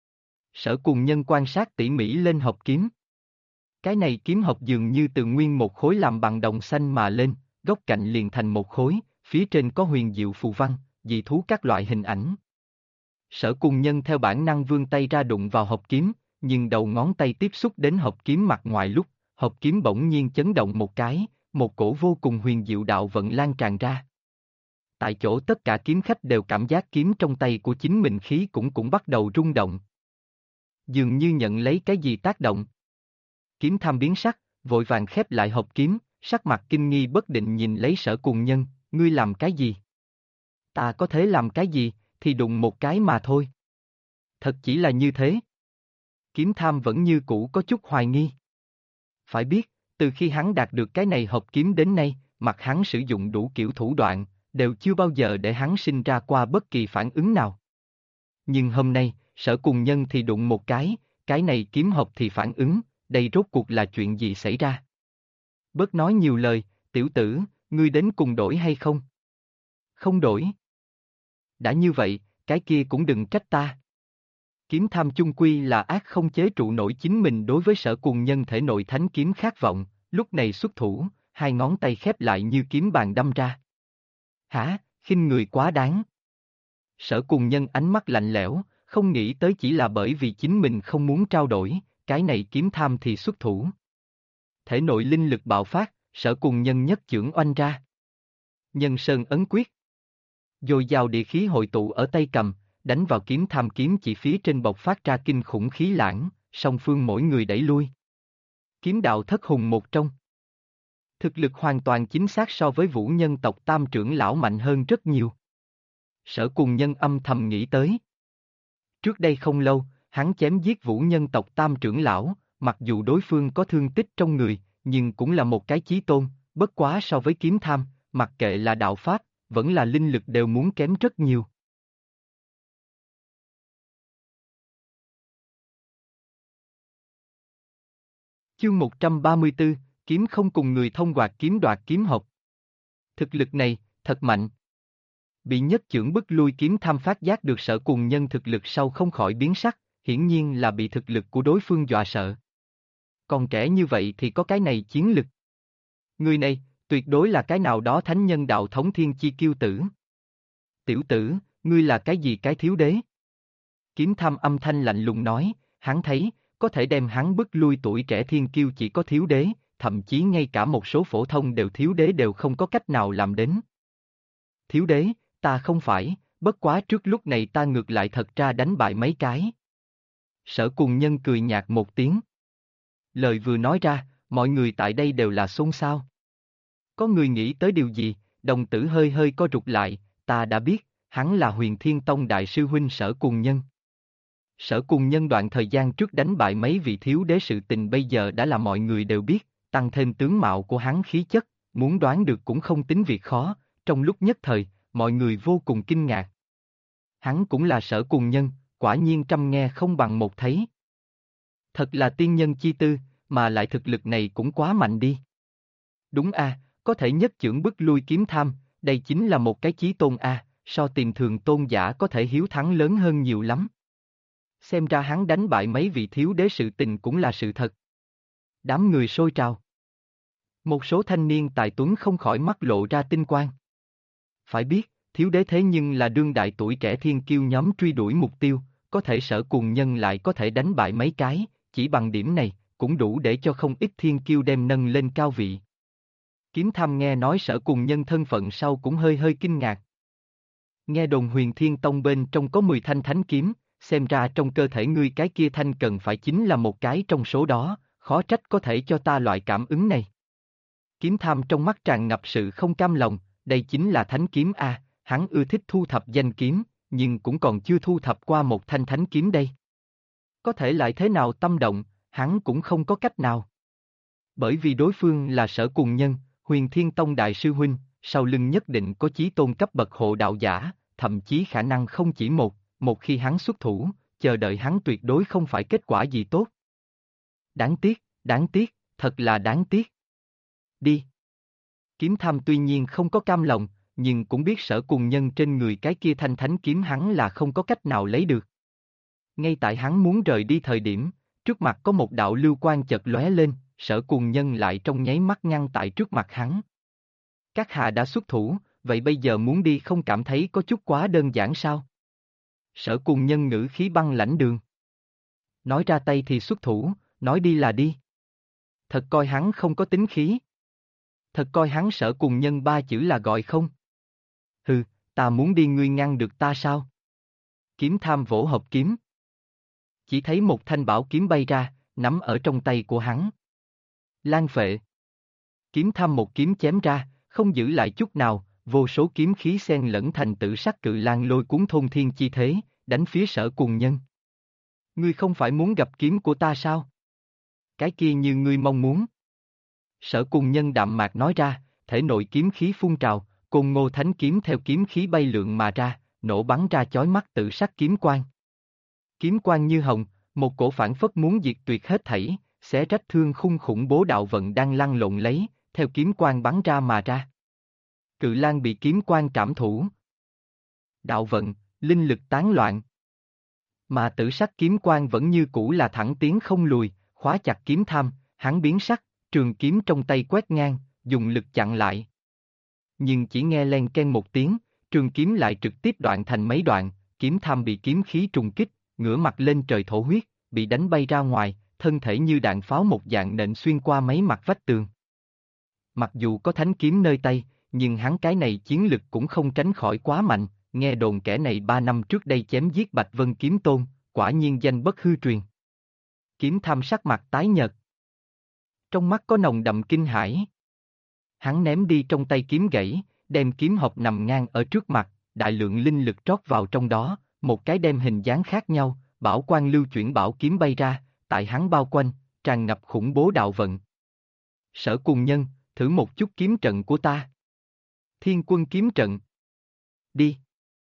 Sở Cùng Nhân quan sát tỉ mỉ lên hộp kiếm. Cái này kiếm hộp dường như từ nguyên một khối làm bằng đồng xanh mà lên, góc cạnh liền thành một khối, phía trên có huyền diệu phù văn, dị thú các loại hình ảnh. Sở Cùng Nhân theo bản năng vươn tay ra đụng vào hộp kiếm, nhưng đầu ngón tay tiếp xúc đến hộp kiếm mặt ngoài lúc, hộp kiếm bỗng nhiên chấn động một cái, một cổ vô cùng huyền diệu đạo vận lan tràn ra. Tại chỗ tất cả kiếm khách đều cảm giác kiếm trong tay của chính mình khí cũng bắt đầu rung động. Dường như nhận lấy cái gì tác động. Kiếm Tham biến sắc, vội vàng khép lại hộp kiếm, sắc mặt kinh nghi bất định nhìn lấy Sở Cùng Nhân, ngươi làm cái gì? Ta có thể làm cái gì, thì đụng một cái mà thôi. Thật chỉ là như thế. Kiếm Tham vẫn như cũ có chút hoài nghi. Phải biết, từ khi hắn đạt được cái này hộp kiếm đến nay, mặc hắn sử dụng đủ kiểu thủ đoạn, đều chưa bao giờ để hắn sinh ra qua bất kỳ phản ứng nào. Nhưng hôm nay, Sở Cùng Nhân thì đụng một cái này kiếm hộp thì phản ứng, đây rốt cuộc là chuyện gì xảy ra? Bớt nói nhiều lời, tiểu tử, ngươi đến cùng đổi hay không? Không đổi. Đã như vậy, cái kia cũng đừng trách ta. Kiếm Tham chung quy là ác không chế trụ nổi chính mình đối với Sở Cùng Nhân thể nội thánh kiếm khát vọng, lúc này xuất thủ, hai ngón tay khép lại như kiếm bàn đâm ra. Hả, khinh người quá đáng. Sở Cùng Nhân ánh mắt lạnh lẽo, không nghĩ tới chỉ là bởi vì chính mình không muốn trao đổi, cái này Kiếm Tham thì xuất thủ. Thể nội linh lực bạo phát, Sở Cùng Nhân nhất chưởng oanh ra. Nhân Sơn ấn quyết. Dồi dào địa khí hội tụ ở tay cầm, đánh vào Kiếm Tham kiếm chỉ phía trên bộc phát ra kinh khủng khí lãng, song phương mỗi người đẩy lui. Kiếm đạo thất hùng một trong. Thực lực hoàn toàn chính xác so với Vũ Nhân tộc Tam trưởng lão mạnh hơn rất nhiều. Sở Cùng Nhân âm thầm nghĩ tới. Trước đây không lâu, hắn chém giết Vũ Nhân tộc Tam trưởng lão, mặc dù đối phương có thương tích trong người, nhưng cũng là một cái chí tôn, bất quá so với Kiếm Tham, mặc kệ là đạo pháp, vẫn là linh lực đều muốn kém rất nhiều. Chương 134, kiếm không cùng người thông quạt kiếm đoạt kiếm hộp. Thực lực này, thật mạnh. Bị nhất chưởng bức lui Kiếm Tham phát giác được Sở Cùng Nhân thực lực sau không khỏi biến sắc, hiển nhiên là bị thực lực của đối phương dọa sợ. Còn trẻ như vậy thì có cái này chiến lực. Người này, tuyệt đối là cái nào đó thánh nhân đạo thống thiên chi kiêu tử. Tiểu tử, ngươi là cái gì cái thiếu đế? Kiếm Tham âm thanh lạnh lùng nói, hắn thấy, có thể đem hắn bức lui tuổi trẻ thiên kiêu chỉ có thiếu đế, thậm chí ngay cả một số phổ thông đều thiếu đế đều không có cách nào làm đến. Thiếu đế, ta không phải, bất quá trước lúc này ta ngược lại thật ra đánh bại mấy cái. Sở Cùng Nhân cười nhạt một tiếng. Lời vừa nói ra, mọi người tại đây đều là xôn xao. Có người nghĩ tới điều gì, đồng tử hơi hơi co rụt lại, ta đã biết, hắn là Huyền Thiên Tông đại sư huynh Sở Cùng Nhân. Sở Cùng Nhân đoạn thời gian trước đánh bại mấy vị thiếu đế sự tình bây giờ đã là mọi người đều biết, tăng thêm tướng mạo của hắn khí chất, muốn đoán được cũng không tính việc khó, trong lúc nhất thời, mọi người vô cùng kinh ngạc. Hắn cũng là Sở Cùng Nhân, quả nhiên trăm nghe không bằng một thấy. Thật là tiên nhân chi tư, mà lại thực lực này cũng quá mạnh đi. Đúng a, có thể nhất chưởng bức lui Kiếm Tham, đây chính là một cái chí tôn a, so tìm thường tôn giả có thể hiếu thắng lớn hơn nhiều lắm. Xem ra hắn đánh bại mấy vị thiếu đế sự tình cũng là sự thật. Đám người sôi trào. Một số thanh niên tài tuấn không khỏi mắt lộ ra tinh quang. Phải biết, thiếu đế thế nhưng là đương đại tuổi trẻ thiên kiêu nhóm truy đuổi mục tiêu, có thể Sở Cùng Nhân lại có thể đánh bại mấy cái, chỉ bằng điểm này, cũng đủ để cho không ít thiên kiêu đem nâng lên cao vị. Kiếm Tham nghe nói Sở Cùng Nhân thân phận sau cũng hơi hơi kinh ngạc. Nghe đồn Huyền Thiên Tông bên trong có 10 thanh thánh kiếm, xem ra trong cơ thể ngươi cái kia thanh cần phải chính là một cái trong số đó, khó trách có thể cho ta loại cảm ứng này. Kiếm Tham trong mắt tràn ngập sự không cam lòng, đây chính là thánh kiếm a, hắn ưa thích thu thập danh kiếm, nhưng cũng còn chưa thu thập qua một thanh thánh kiếm đây. Có thể lại thế nào tâm động, hắn cũng không có cách nào. Bởi vì đối phương là Sở Cùng Nhân, Huyền Thiên Tông đại sư huynh, sau lưng nhất định có chí tôn cấp bậc hộ đạo giả, thậm chí khả năng không chỉ một khi hắn xuất thủ, chờ đợi hắn tuyệt đối không phải kết quả gì tốt. Đáng tiếc, thật là đáng tiếc. Đi. Kiếm Tham tuy nhiên không có cam lòng, nhưng cũng biết Sở Cùng Nhân trên người cái kia thanh thánh kiếm hắn là không có cách nào lấy được. Ngay tại hắn muốn rời đi thời điểm, trước mặt có một đạo lưu quang chợt lóe lên, Sở Cuồng Nhân lại trong nháy mắt ngăn tại trước mặt hắn. Các hạ đã xuất thủ, vậy bây giờ muốn đi không cảm thấy có chút quá đơn giản sao? Sở Cuồng Nhân ngữ khí băng lãnh đường. Nói ra tay thì xuất thủ, nói đi là đi. Thật coi hắn không có tính khí. Thật coi hắn Sở Cuồng Nhân ba chữ là gọi không? Hừ, ta muốn đi ngươi ngăn được ta sao? Kiếm tham vỗ hộp kiếm. Chỉ thấy một thanh bảo kiếm bay ra, nắm ở trong tay của hắn. Lan phệ. Kiếm tham một kiếm chém ra, không giữ lại chút nào, vô số kiếm khí xen lẫn thành tử sắc cự lan lôi cuốn thôn thiên chi thế, đánh phía Sở Cuồng Nhân. Ngươi không phải muốn gặp kiếm của ta sao? Cái kia như ngươi mong muốn. Sở Cuồng Nhân đạm mạc nói ra, thể nội kiếm khí phun trào, Côn Ngô Thánh kiếm theo kiếm khí bay lượn mà ra, nổ bắn ra chói mắt tự sắc kiếm quang. Kiếm quang như hồng, một cổ phản phất muốn diệt tuyệt hết thảy, xé rách thương khung khủng bố đạo vận đang lăn lộn lấy, theo kiếm quang bắn ra mà ra. Cự Lan bị kiếm quang trảm thủ. Đạo vận, linh lực tán loạn. Mà tử sắc kiếm quang vẫn như cũ là thẳng tiến không lùi, khóa chặt kiếm tham, hắn biến sắc, trường kiếm trong tay quét ngang, dùng lực chặn lại. Nhưng chỉ nghe len ken một tiếng, trường kiếm lại trực tiếp đoạn thành mấy đoạn, kiếm tham bị kiếm khí trùng kích, ngửa mặt lên trời thổ huyết, bị đánh bay ra ngoài, thân thể như đạn pháo một dạng nện xuyên qua mấy mặt vách tường. Mặc dù có thánh kiếm nơi tay, nhưng hắn cái này chiến lực cũng không tránh khỏi quá mạnh, nghe đồn kẻ này 3 năm trước đây chém giết Bạch Vân Kiếm Tôn, quả nhiên danh bất hư truyền. Kiếm tham sắc mặt tái nhợt. Trong mắt có nồng đậm kinh hãi. Hắn ném đi trong tay kiếm gãy, đem kiếm hộp nằm ngang ở trước mặt, đại lượng linh lực trót vào trong đó, một cái đem hình dáng khác nhau, bảo quang lưu chuyển bảo kiếm bay ra, tại hắn bao quanh, tràn ngập khủng bố đạo vận. Sở Cuồng Nhân, thử một chút kiếm trận của ta. Thiên Quân kiếm trận. Đi.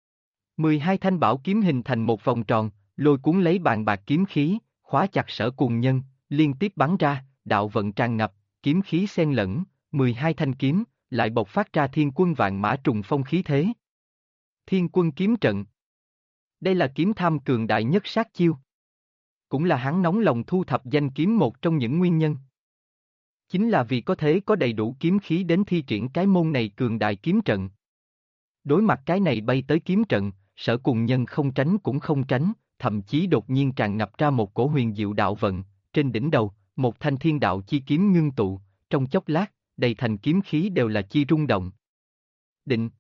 12 thanh bảo kiếm hình thành một vòng tròn, lôi cuốn lấy bàn bạc kiếm khí, khóa chặt Sở Cuồng Nhân, liên tiếp bắn ra, đạo vận tràn ngập, kiếm khí xen lẫn, 12 thanh kiếm, lại bộc phát ra thiên quân vạn mã trùng phong khí thế. Thiên Quân kiếm trận. Đây là kiếm tham cường đại nhất sát chiêu. Cũng là hắn nóng lòng thu thập danh kiếm một trong những nguyên nhân. Chính là vì có thể có đầy đủ kiếm khí đến thi triển cái môn này cường đại kiếm trận. Đối mặt cái này bay tới kiếm trận, Sở Cuồng Nhân không tránh cũng không tránh, thậm chí đột nhiên tràn ngập ra một cổ huyền diệu đạo vận, trên đỉnh đầu, một thanh thiên đạo chi kiếm ngưng tụ, trong chốc lát, đầy thành kiếm khí đều là chi rung động. Định.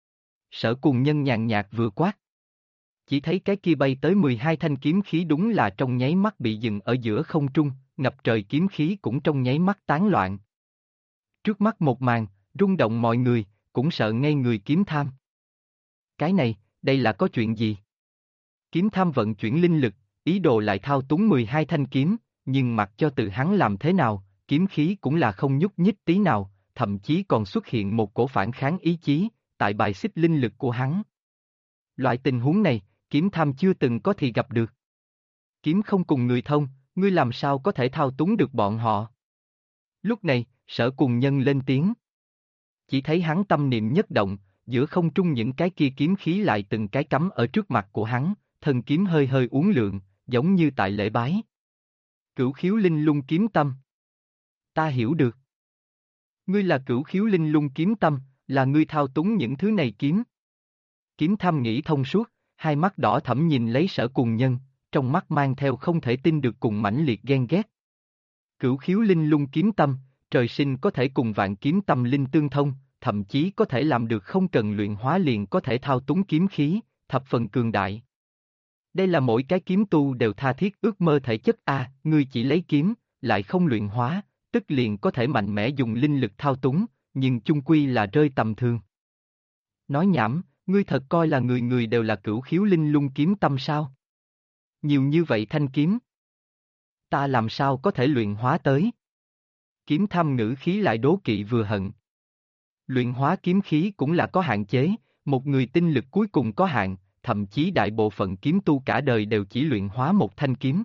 Sở Cuồng Nhân nhàn nhạt vừa quát. Chỉ thấy cái kia bay tới 12 thanh kiếm khí đúng là trong nháy mắt bị dừng ở giữa không trung, ngập trời kiếm khí cũng trong nháy mắt tán loạn. Trước mắt một màn, rung động mọi người, cũng sợ ngây người kiếm tham. Cái này, đây là có chuyện gì? Kiếm tham vận chuyển linh lực, ý đồ lại thao túng 12 thanh kiếm, nhưng mặc cho tự hắn làm thế nào, kiếm khí cũng là không nhúc nhích tí nào, thậm chí còn xuất hiện một cổ phản kháng ý chí, tại bài xích linh lực của hắn. Loại tình huống này, kiếm tham chưa từng có thì gặp được. Kiếm không cùng người thông, ngươi làm sao có thể thao túng được bọn họ? Lúc này, Sở Cuồng Nhân lên tiếng. Chỉ thấy hắn tâm niệm nhất động, giữa không trung những cái kia kiếm khí lại từng cái cắm ở trước mặt của hắn, thân kiếm hơi hơi uốn lượn, giống như tại lễ bái. Cửu khiếu linh lung kiếm tâm. Ta hiểu được. Ngươi là cửu khiếu linh lung kiếm tâm, là ngươi thao túng những thứ này kiếm. Kiếm tham nghĩ thông suốt, hai mắt đỏ thẫm nhìn lấy Sở Cuồng Nhân, trong mắt mang theo không thể tin được cùng mãnh liệt ghen ghét. Cửu khiếu linh lung kiếm tâm, trời sinh có thể cùng vạn kiếm tâm linh tương thông, thậm chí có thể làm được không cần luyện hóa liền có thể thao túng kiếm khí, thập phần cường đại. Đây là mỗi cái kiếm tu đều tha thiết ước mơ thể chất a, ngươi chỉ lấy kiếm, lại không luyện hóa, tức liền có thể mạnh mẽ dùng linh lực thao túng, nhưng chung quy là rơi tầm thường. Nói nhảm, ngươi thật coi là người người đều là cửu khiếu linh lung kiếm tâm sao? Nhiều như vậy thanh kiếm. Ta làm sao có thể luyện hóa tới? Kiếm tham ngữ khí lại đố kỵ vừa hận. Luyện hóa kiếm khí cũng là có hạn chế, một người tinh lực cuối cùng có hạn, thậm chí đại bộ phận kiếm tu cả đời đều chỉ luyện hóa một thanh kiếm.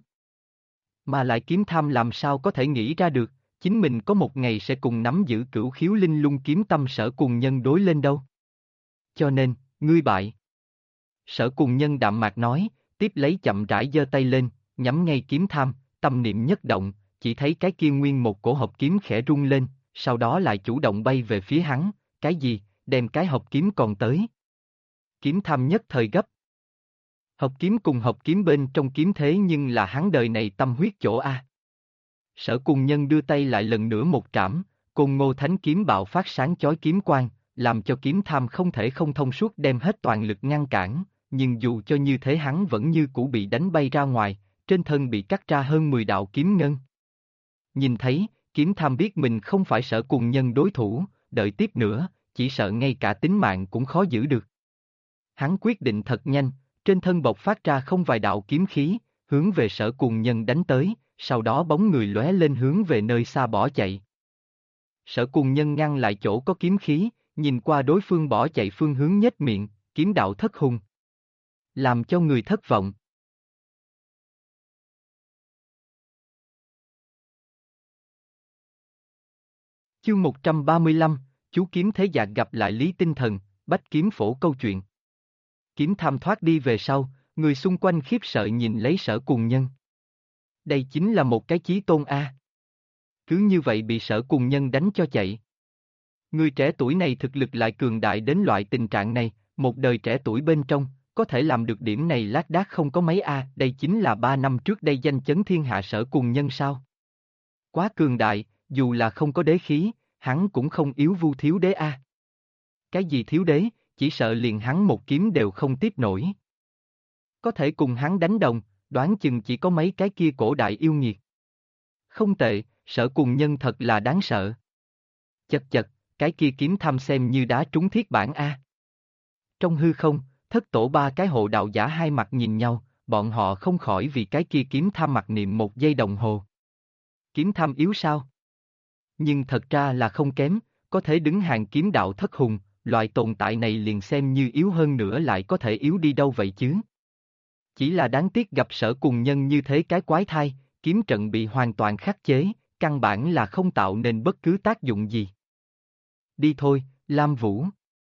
Mà lại kiếm tham làm sao có thể nghĩ ra được, chính mình có một ngày sẽ cùng nắm giữ cửu khiếu linh lung kiếm tâm Sở Cuồng Nhân đối lên đâu. Cho nên, ngươi bại. Sở Cuồng Nhân đạm mạc nói, tiếp lấy chậm rãi giơ tay lên, nhắm ngay kiếm tham, tâm niệm nhất động, chỉ thấy cái kia nguyên một cổ hộp kiếm khẽ rung lên, sau đó lại chủ động bay về phía hắn, cái gì, đem cái hộp kiếm còn tới. Kiếm tham nhất thời gấp. Hộp kiếm cùng hộp kiếm bên trong kiếm thế nhưng là hắn đời này tâm huyết chỗ a. Sở Cùng Nhân đưa tay lại lần nữa một trảm, Côn Ngô Thánh kiếm bạo phát sáng chói kiếm quang, làm cho kiếm tham không thể không thông suốt đem hết toàn lực ngăn cản, nhưng dù cho như thế hắn vẫn như cũ bị đánh bay ra ngoài, trên thân bị cắt ra hơn 10 đạo kiếm ngân. Nhìn thấy, kiếm tham biết mình không phải Sở Cùng Nhân đối thủ, đợi tiếp nữa, chỉ sợ ngay cả tính mạng cũng khó giữ được. Hắn quyết định thật nhanh, trên thân bộc phát ra không vài đạo kiếm khí, hướng về Sở Cùng Nhân đánh tới, sau đó bóng người lóe lên hướng về nơi xa bỏ chạy. Sở Cùng Nhân ngăn lại chỗ có kiếm khí, nhìn qua đối phương bỏ chạy phương hướng nhếch miệng, kiếm đạo thất hung. Làm cho người thất vọng. Chương 135, chú kiếm thế giặc gặp lại Lý Tinh Thần, Bách Kiếm Phổ câu chuyện. Kiếm tham thoát đi về sau, người xung quanh khiếp sợ nhìn lấy Sở Cùng Nhân. Đây chính là một cái chí tôn a. Cứ như vậy bị Sở Cùng Nhân đánh cho chạy. Người trẻ tuổi này thực lực lại cường đại đến loại tình trạng này, một đời trẻ tuổi bên trong, có thể làm được điểm này lác đác không có mấy a, đây chính là 3 năm trước đây danh chấn thiên hạ Sở Cùng Nhân sao. Quá cường đại, dù là không có đế khí, hắn cũng không yếu vu thiếu đế a. Cái gì thiếu đế, chỉ sợ liền hắn một kiếm đều không tiếp nổi. Có thể cùng hắn đánh đồng, đoán chừng chỉ có mấy cái kia cổ đại yêu nghiệt. Không tệ, Sở Cùng Nhân thật là đáng sợ. Chật chật, cái kia kiếm tham xem như đá trúng thiết bản a. Trong hư không, thất tổ ba cái hộ đạo giả hai mặt nhìn nhau, bọn họ không khỏi vì cái kia kiếm tham mặc niệm một giây đồng hồ. Kiếm tham yếu sao? Nhưng thật ra là không kém, có thể đứng hàng kiếm đạo thất hùng, loại tồn tại này liền xem như yếu hơn nữa lại có thể yếu đi đâu vậy chứ? Chỉ là đáng tiếc gặp Sở Cùng Nhân như thế cái quái thai, kiếm trận bị hoàn toàn khắc chế, căn bản là không tạo nên bất cứ tác dụng gì. Đi thôi, Lam Vũ.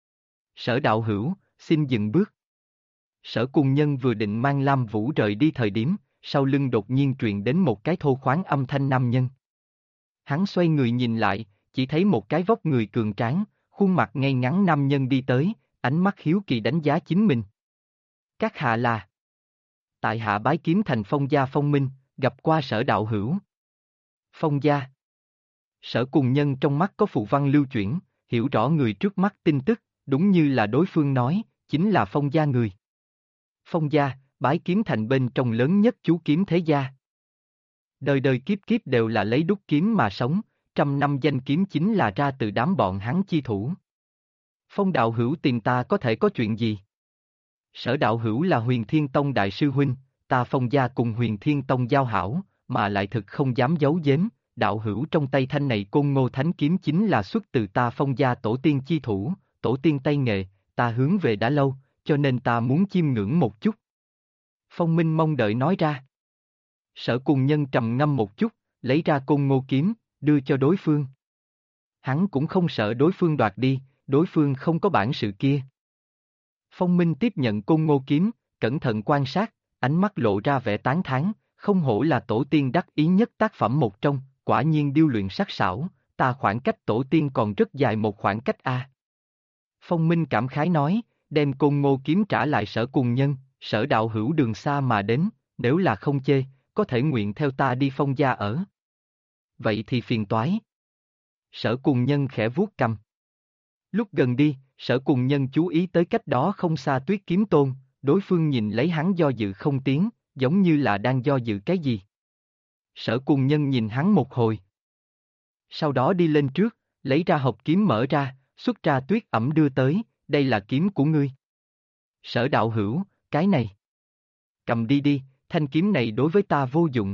Sở đạo hữu, xin dừng bước. Sở Cùng Nhân vừa định mang Lam Vũ rời đi thời điểm, sau lưng đột nhiên truyền đến một cái thô khoáng âm thanh nam nhân. Hắn xoay người nhìn lại, chỉ thấy một cái vóc người cường tráng, khuôn mặt ngay ngắn nam nhân đi tới, ánh mắt hiếu kỳ đánh giá chính mình. Các hạ là. Tại hạ bái kiếm thành Phong gia Phong Minh, gặp qua Sở đạo hữu. Phong gia. Sở Cùng Nhân trong mắt có phù văn lưu chuyển, hiểu rõ người trước mắt tin tức, đúng như là đối phương nói, chính là Phong gia người. Phong gia, bái kiếm thành bên trong lớn nhất chú kiếm thế gia. Đời đời kiếp kiếp đều là lấy đúc kiếm mà sống, trăm năm danh kiếm chính là ra từ đám bọn hắn chi thủ. Phong đạo hữu tìm ta có thể có chuyện gì? Sở đạo hữu là Huyền Thiên Tông đại sư huynh, ta Phong gia cùng Huyền Thiên Tông giao hảo, mà lại thực không dám giấu giếm, đạo hữu trong tay thanh này Côn Ngô Thánh kiếm chính là xuất từ ta Phong gia tổ tiên chi thủ, tổ tiên tay nghề, ta hướng về đã lâu, cho nên ta muốn chiêm ngưỡng một chút. Phong Minh mong đợi nói ra. Sở Cùng Nhân trầm ngâm một chút, lấy ra Côn Ngô kiếm, đưa cho đối phương. Hắn cũng không sợ đối phương đoạt đi, đối phương không có bản sự kia. Phong Minh tiếp nhận Côn Ngô kiếm, cẩn thận quan sát, ánh mắt lộ ra vẻ tán thán, không hổ là tổ tiên đắc ý nhất tác phẩm một trong, quả nhiên điêu luyện sắc sảo, ta khoảng cách tổ tiên còn rất dài một khoảng cách a. Phong Minh cảm khái nói, đem Côn Ngô kiếm trả lại Sở Cùng Nhân, Sở đạo hữu đường xa mà đến, nếu là không chê, có thể nguyện theo ta đi Phong gia ở. Vậy thì phiền toái. Sở Cùng Nhân khẽ vuốt cằm. Lúc gần đi, Sở Cùng Nhân chú ý tới cách đó không xa Tuyết Kiếm Tôn, đối phương nhìn lấy hắn do dự không tiếng, giống như là đang do dự cái gì. Sở Cùng Nhân nhìn hắn một hồi. Sau đó đi lên trước, lấy ra hộp kiếm mở ra, xuất ra tuyết ẩm đưa tới, đây là kiếm của ngươi. Sở đạo hữu, cái này. Cầm đi đi, thanh kiếm này đối với ta vô dụng.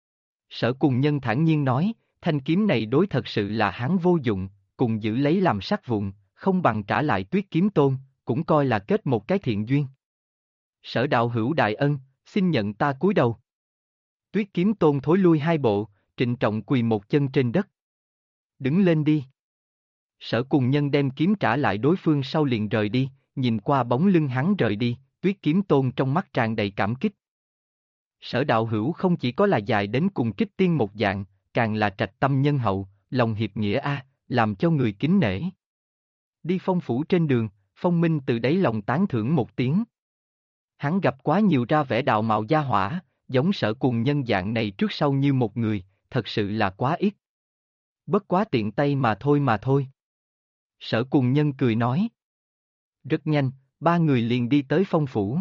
Sở Cùng Nhân thản nhiên nói, thanh kiếm này đối thật sự là hắn vô dụng, cùng giữ lấy làm sắc vụn, không bằng trả lại Tuyết Kiếm Tôn, cũng coi là kết một cái thiện duyên. Sở đạo hữu đại ân, xin nhận ta cúi đầu. Tuyết Kiếm Tôn thối lui hai bộ, trịnh trọng quỳ một chân trên đất. Đứng lên đi. Sở Cùng Nhân đem kiếm trả lại đối phương sau liền rời đi, nhìn qua bóng lưng hắn rời đi, Tuyết Kiếm Tôn trong mắt tràn đầy cảm kích. Sở đạo hữu không chỉ có là dài đến cùng Trích Tiên một dạng, càng là trạch tâm nhân hậu, lòng hiệp nghĩa làm cho người kính nể. Đi Phong phủ trên đường, Phong Minh từ đáy lòng tán thưởng một tiếng. Hắn gặp quá nhiều ra vẻ đạo mạo gia hỏa, giống Sở Cùng Nhân dạng này trước sau như một người, thật sự là quá ít. Bất quá tiện tay mà thôi. Sở Cùng Nhân cười nói. Rất nhanh, ba người liền đi tới Phong phủ.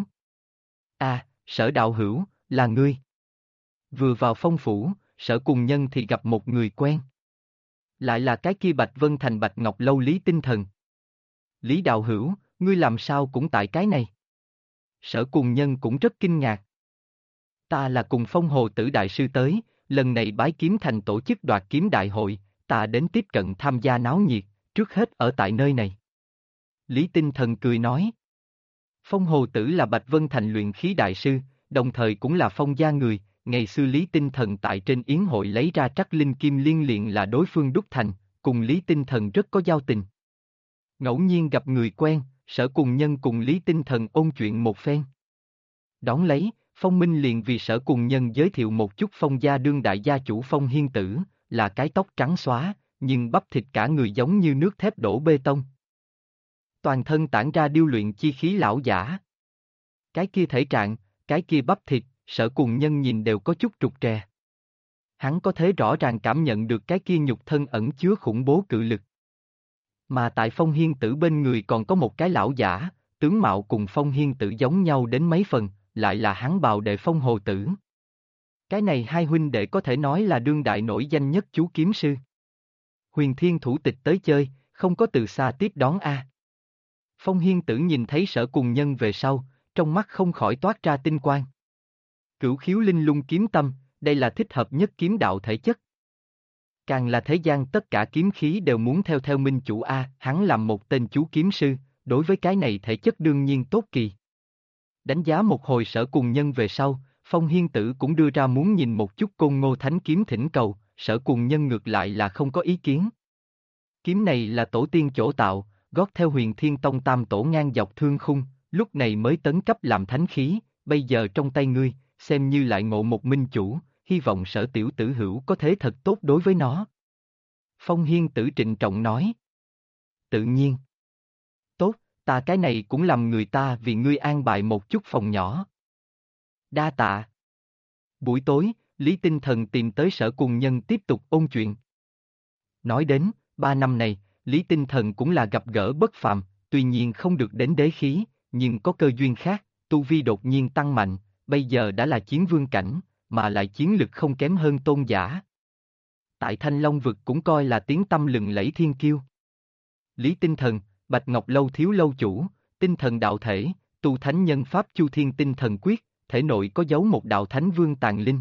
Sở đạo hữu, là ngươi. Vừa vào Phong phủ, Sở Cùng Nhân thì gặp một người quen. Lại là cái kia Bạch Vân Thành Bạch Ngọc Lâu Lý Tinh Thần. Lý đạo hữu, ngươi làm sao cũng tại cái này? Sở Cùng Nhân cũng rất kinh ngạc. Ta là cùng Phong Hồ Tử Đại Sư tới, lần này Bái Kiếm Thành tổ chức đoạt kiếm đại hội, ta đến tiếp cận tham gia náo nhiệt, trước hết ở tại nơi này. Lý Tinh Thần cười nói. Phong Hồ Tử là Bạch Vân Thành luyện khí đại sư, đồng thời cũng là Phong gia người, ngày xưa Lý Tinh Thần tại trên yến hội lấy ra Trắc Linh Kim Liên liền là đối phương đúc thành, cùng Lý Tinh Thần rất có giao tình. Ngẫu nhiên gặp người quen, Sở Cùng Nhân cùng Lý Tinh Thần ôn chuyện một phen. Đón lấy, Phong Minh liền vì Sở Cùng Nhân giới thiệu một chút Phong gia đương đại gia chủ Phong Hiên Tử, là cái tóc trắng xóa, nhưng bắp thịt cả người giống như nước thép đổ bê tông. Toàn thân tản ra điêu luyện chi khí lão giả. Cái kia thể trạng, cái kia bắp thịt, Sở Cùng Nhân nhìn đều có chút trục trè. Hắn có thể rõ ràng cảm nhận được cái kia nhục thân ẩn chứa khủng bố cự lực. Mà tại Phong Hiên Tử bên người còn có một cái lão giả, tướng mạo cùng Phong Hiên Tử giống nhau đến mấy phần, lại là hắn bào đệ Phong Hồ Tử. Cái này hai huynh đệ có thể nói là đương đại nổi danh nhất chú kiếm sư. Huyền Thiên thủ tịch tới chơi, không có từ xa tiếp đón Phong Hiên Tử nhìn thấy Sở Cùng Nhân về sau, trong mắt không khỏi toát ra tinh quang. Cửu khiếu linh lung kiếm tâm, đây là thích hợp nhất kiếm đạo thể chất. Càng là thế gian tất cả kiếm khí đều muốn theo minh chủ hắn làm một tên chú kiếm sư, đối với cái này thể chất đương nhiên tốt kỳ. Đánh giá một hồi Sở Cùng Nhân về sau, Phong Hiên Tử cũng đưa ra muốn nhìn một chút Côn Ngô Thánh kiếm thỉnh cầu, Sở Cùng Nhân ngược lại là không có ý kiến. Kiếm này là tổ tiên chỗ tạo, gót theo Huyền Thiên Tông tam tổ ngang dọc thương khung, lúc này mới tấn cấp làm thánh khí, bây giờ trong tay ngươi, xem như lại ngộ một minh chủ, hy vọng Sở tiểu tử hữu có thế thật tốt đối với nó. Phong Hiên Tử trịnh trọng nói. Tự nhiên. Tốt, ta cái này cũng làm người ta vì ngươi an bài một chút phòng nhỏ. Đa tạ. Buổi tối, Lý Tinh Thần tìm tới Sở Cùng Nhân tiếp tục ôn chuyện. Nói đến, 3 năm này, Lý Tinh Thần cũng là gặp gỡ bất phàm, tuy nhiên không được đến đế khí, nhưng có cơ duyên khác, tu vi đột nhiên tăng mạnh, bây giờ đã là chiến vương cảnh, mà lại chiến lực không kém hơn tôn giả. Tại Thanh Long vực cũng coi là tiếng tăm lừng lẫy thiên kiêu. Lý Tinh Thần, Bạch Ngọc Lâu thiếu lâu chủ, tinh thần đạo thể, tu thánh nhân pháp Chu Thiên Tinh Thần Quyết, thể nội có dấu một đạo thánh vương tàn linh.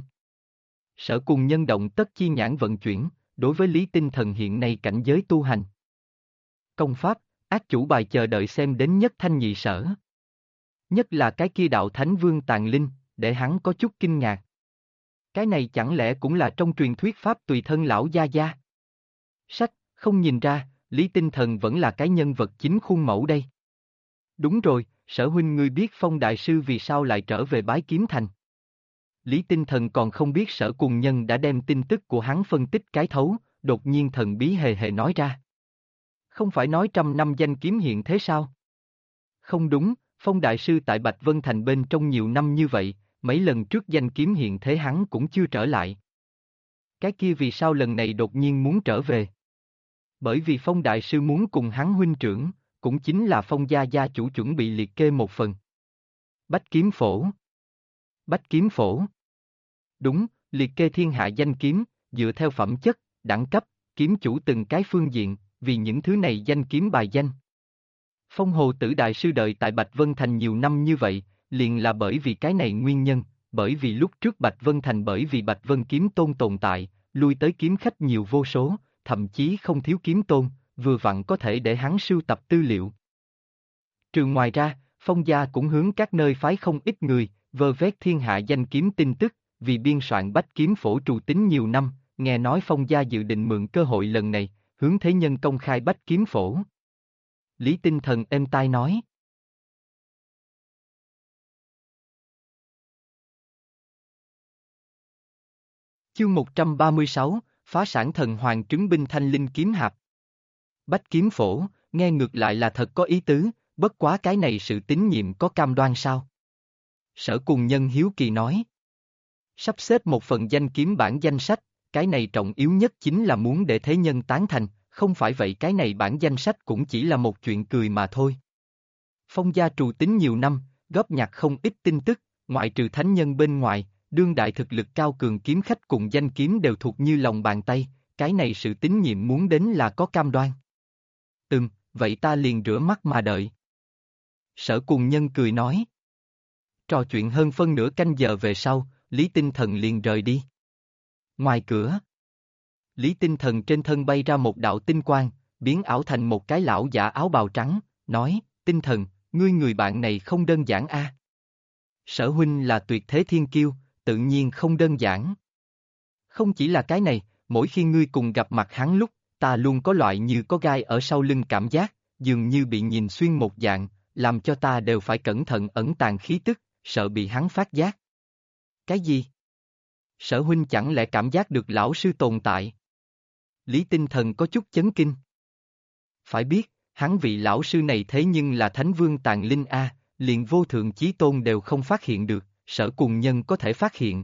Sở Cùng Nhân động tất chi nhãn vận chuyển, đối với Lý Tinh Thần hiện nay cảnh giới tu hành. Công pháp, ác chủ bài chờ đợi xem đến nhất thanh nhị sở. Nhất là cái kia đạo thánh vương tàn linh, để hắn có chút kinh ngạc. Cái này chẳng lẽ cũng là trong truyền thuyết pháp tùy thân lão gia gia? Sách, không nhìn ra, Lý Tinh Thần vẫn là cái nhân vật chính khuôn mẫu đây. Đúng rồi, Sở huynh ngươi biết Phong đại sư vì sao lại trở về Bái Kiếm Thành. Lý Tinh Thần còn không biết Sở Cùng Nhân đã đem tin tức của hắn phân tích cái thấu, đột nhiên thần bí hề hề nói ra. Không phải nói 100 năm danh kiếm hiện thế sao? Không đúng, Phong đại sư tại Bạch Vân Thành bên trong nhiều năm như vậy, mấy lần trước danh kiếm hiện thế hắn cũng chưa trở lại. Cái kia vì sao lần này đột nhiên muốn trở về? Bởi vì Phong đại sư muốn cùng hắn huynh trưởng, cũng chính là Phong gia gia chủ chuẩn bị liệt kê một phần. Bách kiếm phổ. Bách kiếm phổ. Đúng, liệt kê thiên hạ danh kiếm, dựa theo phẩm chất, đẳng cấp, kiếm chủ từng cái phương diện, vì những thứ này danh kiếm bài danh. Phong Hồ Tử Đại sư đợi tại Bạch Vân Thành nhiều năm như vậy, liền là bởi vì cái này nguyên nhân, bởi vì lúc trước Bạch Vân Thành bởi vì Bạch Vân Kiếm Tôn tồn tại, lui tới kiếm khách nhiều vô số, thậm chí không thiếu kiếm tôn, vừa vặn có thể để hắn sưu tập tư liệu. Trừ ngoài ra, Phong gia cũng hướng các nơi phái không ít người, vơ vét thiên hạ danh kiếm tin tức, vì biên soạn bách kiếm phổ trù tín nhiều năm, nghe nói Phong gia dự định mượn cơ hội lần này, hướng thế nhân công khai bách kiếm phổ. Lý Tinh Thần êm tai nói. Chương 136, phá sản thần hoàng trứng binh thanh linh kiếm hạp. Bách kiếm phổ, nghe ngược lại là thật có ý tứ, bất quá cái này sự tín nhiệm có cam đoan sao? Sở Cùng Nhân hiếu kỳ nói. Sắp xếp một phần danh kiếm bản danh sách, cái này trọng yếu nhất chính là muốn để thế nhân tán thành, không phải vậy cái này bản danh sách cũng chỉ là một chuyện cười mà thôi. Phong gia trù tính nhiều năm, góp nhặt không ít tin tức, ngoại trừ thánh nhân bên ngoài, đương đại thực lực cao cường kiếm khách cùng danh kiếm đều thuộc như lòng bàn tay, cái này sự tín nhiệm muốn đến là có cam đoan. Vậy ta liền rửa mắt mà đợi. Sở Cùng Nhân cười nói. Trò chuyện hơn phân nửa canh giờ về sau, Lý Tinh Thần liền rời đi. Ngoài cửa, Lý Tinh Thần trên thân bay ra một đạo tinh quang, biến ảo thành một cái lão giả áo bào trắng, nói, Tinh Thần, ngươi người bạn này không đơn giản a. Sở huynh là tuyệt thế thiên kiêu, tự nhiên không đơn giản. Không chỉ là cái này, mỗi khi ngươi cùng gặp mặt hắn lúc, ta luôn có loại như có gai ở sau lưng cảm giác, dường như bị nhìn xuyên một dạng, làm cho ta đều phải cẩn thận ẩn tàng khí tức, sợ bị hắn phát giác. Cái gì? Sở huynh chẳng lẽ cảm giác được lão sư tồn tại? Lý Tinh Thần có chút chấn kinh. Phải biết, hắn vị lão sư này thế nhưng là Thánh Vương Tàn Linh A, liền vô thượng chí tôn đều không phát hiện được, Sở Cùng Nhân có thể phát hiện.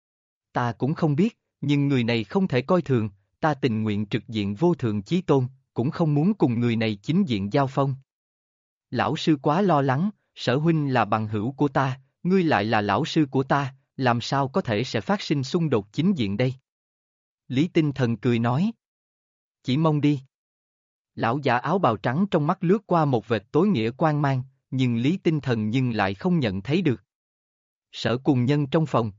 Ta cũng không biết, nhưng người này không thể coi thường, ta tình nguyện trực diện vô thượng chí tôn, cũng không muốn cùng người này chính diện giao phong. Lão sư quá lo lắng, Sở huynh là bằng hữu của ta, ngươi lại là lão sư của ta, làm sao có thể sẽ phát sinh xung đột chính diện đây? Lý Tinh Thần cười nói. Chỉ mong đi. Lão giả áo bào trắng trong mắt lướt qua một vệt tối nghĩa quang mang, nhưng Lý Tinh Thần nhưng lại không nhận thấy được. Sở Cùng Nhân trong phòng.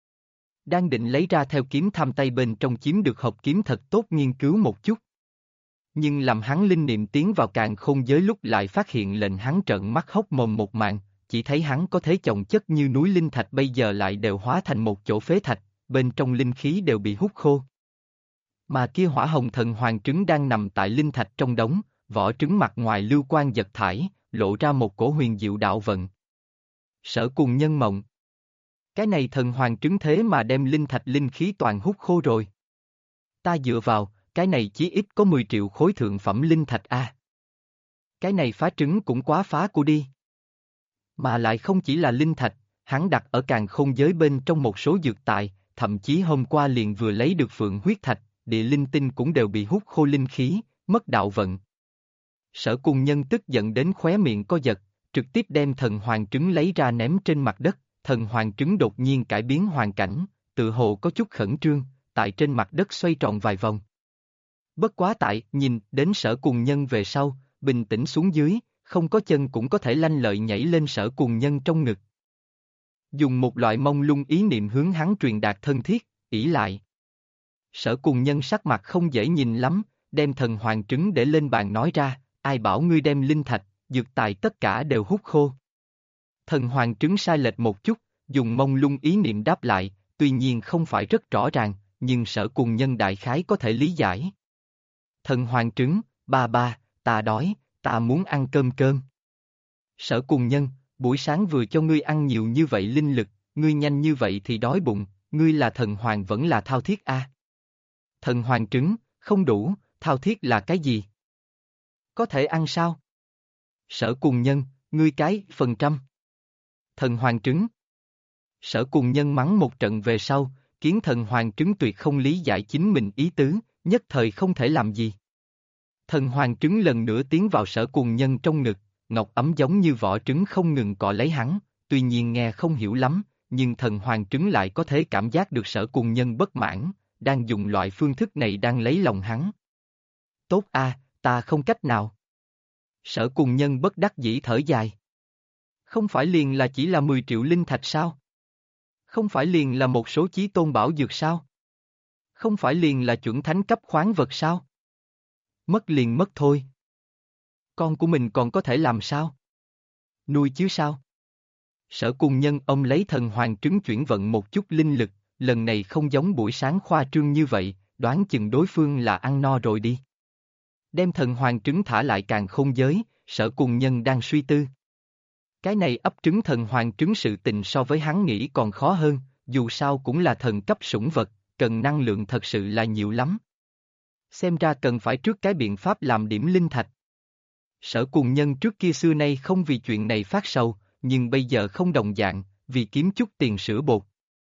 Đang định lấy ra theo kiếm tham tay bên trong chiếm được hộp kiếm thật tốt nghiên cứu một chút. Nhưng làm hắn linh niệm tiến vào càn khôn giới lúc lại phát hiện lệnh hắn trợn mắt hốc mồm một màn, chỉ thấy hắn có thế chồng chất như núi linh thạch bây giờ lại đều hóa thành một chỗ phế thạch, bên trong linh khí đều bị hút khô. Mà kia hỏa hồng thần hoàng trứng đang nằm tại linh thạch trong đống, vỏ trứng mặt ngoài lưu quang giật thải, lộ ra một cổ huyền diệu đạo vận. Sở Cùng Nhân mộng. Cái này thần hoàng trứng thế mà đem linh thạch linh khí toàn hút khô rồi. Ta dựa vào, cái này chí ít có 10 triệu khối thượng phẩm linh thạch a. Cái này phá trứng cũng quá phá của đi. Mà lại không chỉ là linh thạch, hắn đặt ở càn khôn giới bên trong một số dược tài, thậm chí hôm qua liền vừa lấy được phượng huyết thạch, địa linh tinh cũng đều bị hút khô linh khí, mất đạo vận. Sở Cùng Nhân tức giận đến khóe miệng co giật, trực tiếp đem thần hoàng trứng lấy ra ném trên mặt đất, thần hoàng trứng đột nhiên cải biến hoàn cảnh, tự hồ có chút khẩn trương, tại trên mặt đất xoay tròn vài vòng. Bất quá tại, nhìn đến Sở Cùng Nhân về sau, bình tĩnh xuống dưới, không có chân cũng có thể lanh lợi nhảy lên Sở Cùng Nhân trong ngực. Dùng một loại mông lung ý niệm hướng hắn truyền đạt thân thiết, ỷ lại. Sở Cùng Nhân sắc mặt không dễ nhìn lắm, đem thần hoàng trứng để lên bàn nói ra, ai bảo ngươi đem linh thạch, dược tài tất cả đều hút khô. Thần hoàng trứng sai lệch một chút, dùng mông lung ý niệm đáp lại, tuy nhiên không phải rất rõ ràng, nhưng Sở Cùng Nhân đại khái có thể lý giải. Thần hoàng trứng, ba, ta đói, ta muốn ăn cơm cơm. Sở Cùng Nhân, buổi sáng vừa cho ngươi ăn nhiều như vậy linh lực, ngươi nhanh như vậy thì đói bụng, ngươi là thần hoàng vẫn là thao thiết a? Thần hoàng trứng, không đủ, thao thiết là cái gì? Có thể ăn sao? Sở Cùng Nhân, ngươi cái, phần trăm. Thần hoàng trứng. Sở Cùng Nhân mắng một trận về sau, kiến thần hoàng trứng tuyệt không lý giải chính mình ý tứ, nhất thời không thể làm gì. Thần hoàng trứng lần nữa tiến vào Sở Cùng Nhân trong ngực, ngọc ấm giống như vỏ trứng không ngừng cọ lấy hắn, tuy nhiên nghe không hiểu lắm, nhưng thần hoàng trứng lại có thể cảm giác được Sở Cùng Nhân bất mãn, đang dùng loại phương thức này đang lấy lòng hắn. Tốt a, ta không cách nào. Sở Cùng Nhân bất đắc dĩ thở dài. Không phải liền là chỉ là 10 triệu linh thạch sao? Không phải liền là một số chí tôn bảo dược sao? Không phải liền là chuẩn thánh cấp khoáng vật sao? Mất liền mất thôi. Con của mình còn có thể làm sao? Nuôi chứ sao? Sở Cùng Nhân ông lấy thần hoàng trứng chuyển vận một chút linh lực, lần này không giống buổi sáng khoa trương như vậy, đoán chừng đối phương là ăn no rồi đi. Đem thần hoàng trứng thả lại càn khôn giới, Sở Cùng Nhân đang suy tư. Cái này ấp trứng thần hoàng trứng sự tình so với hắn nghĩ còn khó hơn, dù sao cũng là thần cấp sủng vật, cần năng lượng thật sự là nhiều lắm. Xem ra cần phải trước cái biện pháp làm điểm linh thạch. Sở Cùng Nhân trước kia xưa nay không vì chuyện này phát sầu, nhưng bây giờ không đồng dạng, vì kiếm chút tiền sữa bột.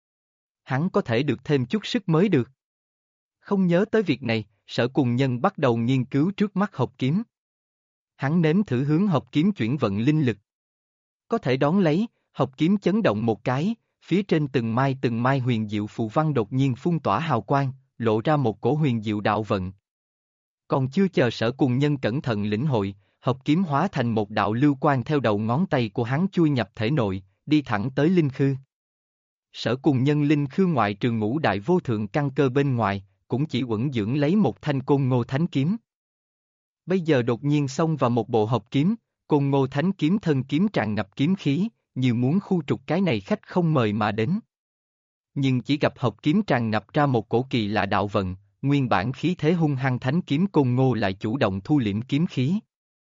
Hắn có thể được thêm chút sức mới được. Không nhớ tới việc này, Sở Cùng Nhân bắt đầu nghiên cứu trước mắt hộp kiếm. Hắn nếm thử hướng hộp kiếm chuyển vận linh lực. Có thể đón lấy, hộp kiếm chấn động một cái, phía trên từng mai huyền diệu phù văn đột nhiên phun tỏa hào quang, lộ ra một cổ huyền diệu đạo vận. Còn chưa chờ Sở Cùng Nhân cẩn thận lĩnh hội, hộp kiếm hóa thành một đạo lưu quang theo đầu ngón tay của hắn chui nhập thể nội, đi thẳng tới linh khư. Sở Cùng Nhân linh khư ngoại trừ ngũ đại vô thượng căn cơ bên ngoài, cũng chỉ uẩn dưỡng lấy một thanh Côn Ngô Thánh Kiếm. Bây giờ đột nhiên xông vào một bộ hộp kiếm, Côn Ngô Thánh Kiếm thân kiếm tràn ngập kiếm khí, như muốn khu trục cái này khách không mời mà đến. Nhưng chỉ gặp hộp kiếm tràn ngập ra một cổ kỳ lạ đạo vận, nguyên bản khí thế hung hăng thánh kiếm Côn Ngô lại chủ động thu liễm kiếm khí.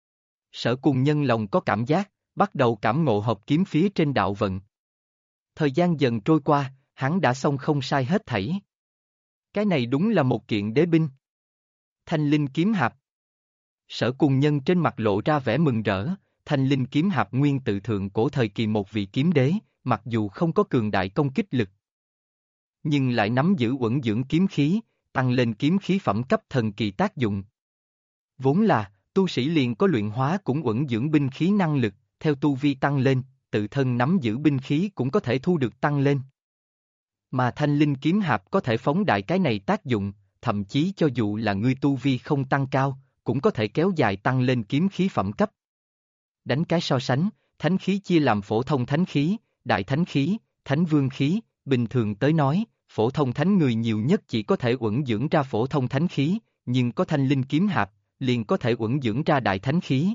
Sở Cùng Nhân lòng có cảm giác, bắt đầu cảm ngộ hộp kiếm phía trên đạo vận. Thời gian dần trôi qua, hắn đã xong không sai hết thảy. Cái này đúng là một kiện đế binh. Thanh linh kiếm hạp. Sở Cùng Nhân trên mặt lộ ra vẻ mừng rỡ, thanh linh kiếm hạp nguyên tự thượng cổ thời kỳ một vị kiếm đế, mặc dù không có cường đại công kích lực, nhưng lại nắm giữ uẩn dưỡng kiếm khí, tăng lên kiếm khí phẩm cấp thần kỳ tác dụng. Vốn là, tu sĩ liền có luyện hóa cũng uẩn dưỡng binh khí năng lực, theo tu vi tăng lên, tự thân nắm giữ binh khí cũng có thể thu được tăng lên. Mà thanh linh kiếm hạp có thể phóng đại cái này tác dụng, thậm chí cho dù là ngươi tu vi không tăng cao, cũng có thể kéo dài tăng lên kiếm khí phẩm cấp. Đánh cái so sánh, thánh khí chia làm phổ thông thánh khí, đại thánh khí, thánh vương khí, bình thường tới nói, phổ thông thánh người nhiều nhất chỉ có thể uẩn dưỡng ra phổ thông thánh khí, nhưng có thanh linh kiếm hạp, liền có thể uẩn dưỡng ra đại thánh khí.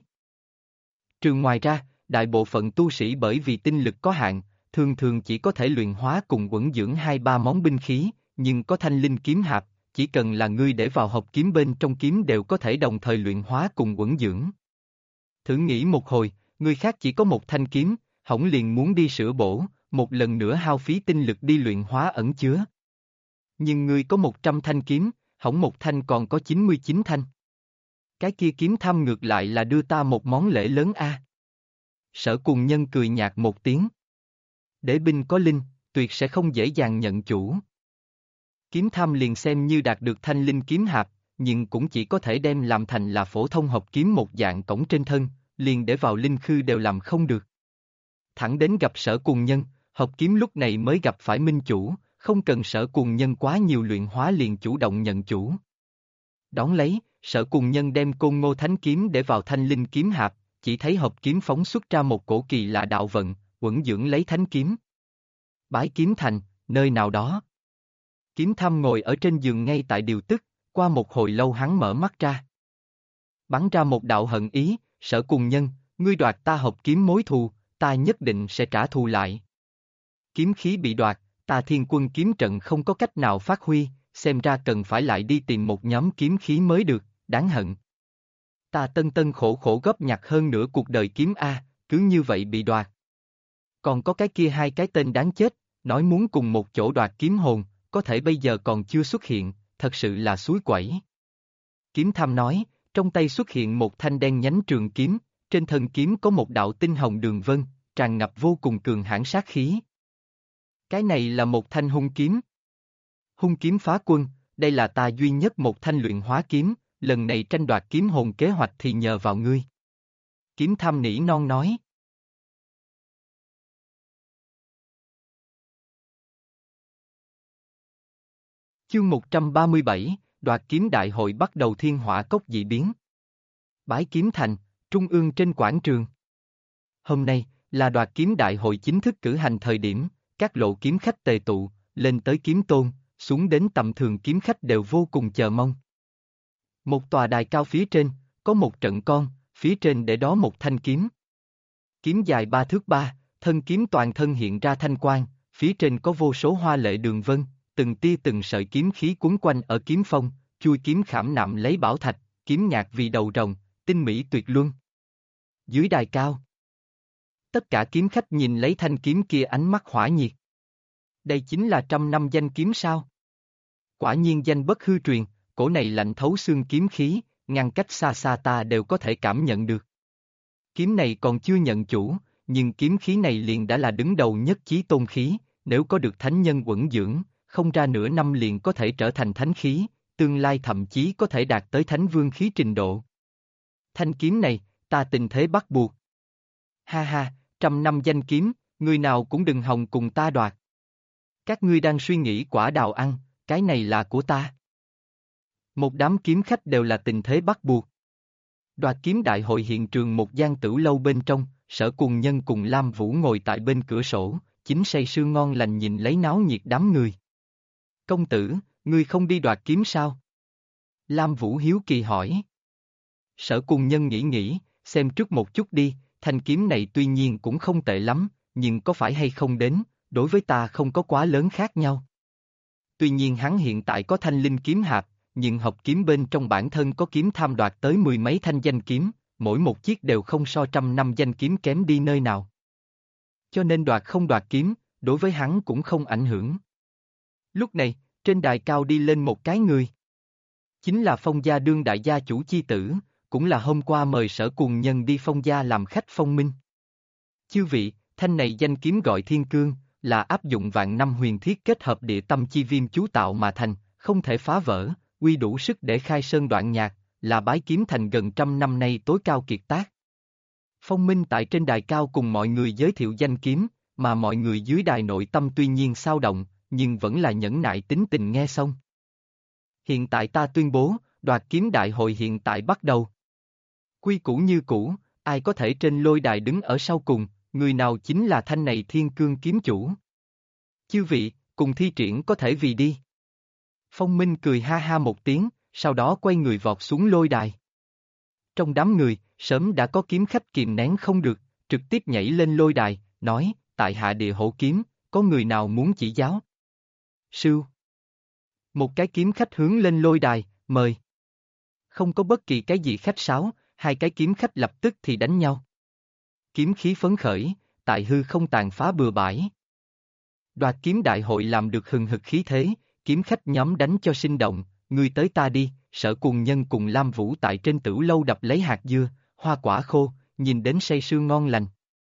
Trừ ngoài ra, đại bộ phận tu sĩ bởi vì tinh lực có hạn, thường thường chỉ có thể luyện hóa cùng uẩn dưỡng 2-3 món binh khí, nhưng có thanh linh kiếm hạp, chỉ cần là ngươi để vào hộp kiếm bên trong kiếm đều có thể đồng thời luyện hóa cùng uẩn dưỡng. Thử nghĩ một hồi, người khác chỉ có một thanh kiếm, hỏng liền muốn đi sửa bổ, một lần nữa hao phí tinh lực đi luyện hóa ẩn chứa. Nhưng ngươi có 100 thanh kiếm, hỏng một thanh còn có 99 thanh. Cái kia kiếm tham ngược lại là đưa ta một món lễ lớn a. Sở Cùng Nhân cười nhạt một tiếng. Đế binh có linh, tuyệt sẽ không dễ dàng nhận chủ. Kiếm tham liền xem như đạt được thanh linh kiếm hạp, nhưng cũng chỉ có thể đem làm thành là phổ thông hộp kiếm một dạng cổng trên thân, liền để vào linh khư đều làm không được. Thẳng đến gặp Sở Cùng Nhân, hộp kiếm lúc này mới gặp phải minh chủ, không cần Sở Cùng Nhân quá nhiều luyện hóa liền chủ động nhận chủ. Đón lấy, Sở Cùng Nhân đem Côn Ngô Thánh Kiếm để vào thanh linh kiếm hạp, chỉ thấy hộp kiếm phóng xuất ra một cổ kỳ lạ đạo vận, uẩn dưỡng lấy thánh kiếm. Bái Kiếm Thành, nơi nào đó. Kiếm Thăm ngồi ở trên giường ngay tại điều tức, qua một hồi lâu hắn mở mắt ra. Bắn ra một đạo hận ý, Sở Cùng Nhân, ngươi đoạt ta hộp kiếm mối thù, ta nhất định sẽ trả thù lại. Kiếm khí bị đoạt, ta Thiên Quân kiếm trận không có cách nào phát huy, xem ra cần phải lại đi tìm một nhóm kiếm khí mới được, đáng hận. Ta tân tân khổ khổ góp nhặt hơn nửa cuộc đời kiếm A, cứ như vậy bị đoạt. Còn có cái kia hai cái tên đáng chết, nói muốn cùng một chỗ đoạt kiếm hồn, có thể bây giờ còn chưa xuất hiện, thật sự là suối quẩy. Kiếm Tham nói, trong tay xuất hiện một thanh đen nhánh trường kiếm, trên thân kiếm có một đạo tinh hồng đường vân, tràn ngập vô cùng cường hãn sát khí. Cái này là một thanh hung kiếm. Hung kiếm phá quân, đây là ta duy nhất một thanh luyện hóa kiếm, lần này tranh đoạt kiếm hồn kế hoạch thì nhờ vào ngươi. Kiếm Tham nỉ non nói. Chương 137, đoạt kiếm đại hội bắt đầu thiên hỏa cốc dị biến. Bái Kiếm Thành, trung ương trên quảng trường. Hôm nay, là đoạt kiếm đại hội chính thức cử hành thời điểm, các lộ kiếm khách tề tụ, lên tới kiếm tôn, xuống đến tầm thường kiếm khách đều vô cùng chờ mong. Một tòa đài cao phía trên, có một trận con, phía trên để đó một thanh kiếm. Kiếm dài 3 thước 3, thân kiếm toàn thân hiện ra thanh quang, phía trên có vô số hoa lệ đường vân, từng tia từng sợi kiếm khí cuốn quanh ở kiếm phong, chui kiếm khảm nạm lấy bảo thạch, kiếm nhạc vì đầu rồng, tinh mỹ tuyệt luân. Dưới đài cao, tất cả kiếm khách nhìn lấy thanh kiếm kia ánh mắt hỏa nhiệt. Đây chính là 100 năm danh kiếm sao? Quả nhiên danh bất hư truyền, cổ này lạnh thấu xương kiếm khí, ngăn cách xa xa ta đều có thể cảm nhận được. Kiếm này còn chưa nhận chủ, nhưng kiếm khí này liền đã là đứng đầu nhất chí tôn khí, nếu có được thánh nhân uẩn dưỡng, không ra nửa năm liền có thể trở thành thánh khí, tương lai thậm chí có thể đạt tới thánh vương khí trình độ. Thanh kiếm này, ta tình thế bắt buộc. Ha ha, 100 năm danh kiếm, người nào cũng đừng hòng cùng ta đoạt. Các ngươi đang suy nghĩ quả đào ăn, cái này là của ta. Một đám kiếm khách đều là tình thế bắt buộc. Đoạt kiếm đại hội hiện trường một gian tửu lâu bên trong, Sở Cùng Nhân cùng Lam Vũ ngồi tại bên cửa sổ, chính say sưa ngon lành nhìn lấy náo nhiệt đám người. Công tử, ngươi không đi đoạt kiếm sao? Lam Vũ hiếu kỳ hỏi. Sở Cùng Nhân nghĩ, xem trước một chút đi, thanh kiếm này tuy nhiên cũng không tệ lắm, nhưng có phải hay không đến, đối với ta không có quá lớn khác nhau. Tuy nhiên hắn hiện tại có thanh linh kiếm hạp, nhưng hợp kiếm bên trong bản thân có kiếm tham đoạt tới 10 mấy thanh danh kiếm, mỗi một chiếc đều không so 100 năm danh kiếm kém đi nơi nào. Cho nên đoạt không đoạt kiếm, đối với hắn cũng không ảnh hưởng. Lúc này, trên đài cao đi lên một cái người. Chính là Phong gia đương đại gia chủ chi tử, cũng là hôm qua mời Sở Cùng Nhân đi Phong gia làm khách Phong Minh. Chư vị, thanh này danh kiếm gọi Thiên Cương, là áp dụng vạn năm huyền thiết kết hợp địa tâm chi viêm chú tạo mà thành, không thể phá vỡ, uy đủ sức để khai sơn đoạn nhạc, là bái kiếm thành gần 100 năm nay tối cao kiệt tác. Phong Minh tại trên đài cao cùng mọi người giới thiệu danh kiếm, mà mọi người dưới đài nội tâm tuy nhiên xao động, nhưng vẫn là nhẫn nại tính tình nghe xong. Hiện tại ta tuyên bố, đoạt kiếm đại hội hiện tại bắt đầu. Quy củ như cũ, ai có thể trên lôi đài đứng ở sau cùng, người nào chính là thanh này Thiên Cương kiếm chủ. Chư vị, cùng thi triển có thể vì đi. Phong Minh cười ha ha một tiếng, sau đó quay người vọt xuống lôi đài. Trong đám người, sớm đã có kiếm khách kìm nén không được, trực tiếp nhảy lên lôi đài, nói, tại hạ địa hổ kiếm, có người nào muốn chỉ giáo? Sưu. Một cái kiếm khách hướng lên lôi đài, mời. Không có bất kỳ cái gì khách sáo, hai cái kiếm khách lập tức thì đánh nhau. Kiếm khí phấn khởi, tại hư không tàn phá bừa bãi. Đoạt kiếm đại hội làm được hừng hực khí thế, kiếm khách nhóm đánh cho sinh động, ngươi tới ta đi, Sở Cùng Nhân cùng Lam Vũ tại trên tửu lâu đập lấy hạt dưa, hoa quả khô, nhìn đến say sưa ngon lành.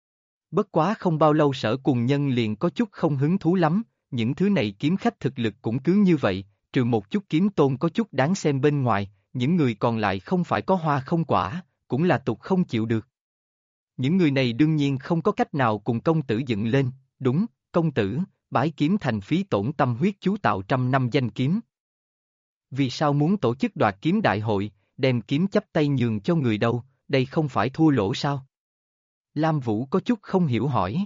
Bất quá không bao lâu Sở Cùng Nhân liền có chút không hứng thú lắm, những thứ này kiếm khách thực lực cũng cứ như vậy, trừ một chút kiếm tôn có chút đáng xem bên ngoài, những người còn lại không phải có hoa không quả, cũng là tục không chịu được. Những người này đương nhiên không có cách nào cùng công tử dựng lên, đúng, công tử, bái kiếm thành phí tổn tâm huyết chú tạo 100 năm danh kiếm. Vì sao muốn tổ chức đoạt kiếm đại hội, đem kiếm chắp tay nhường cho người đâu, đây không phải thua lỗ sao? Lam Vũ có chút không hiểu hỏi.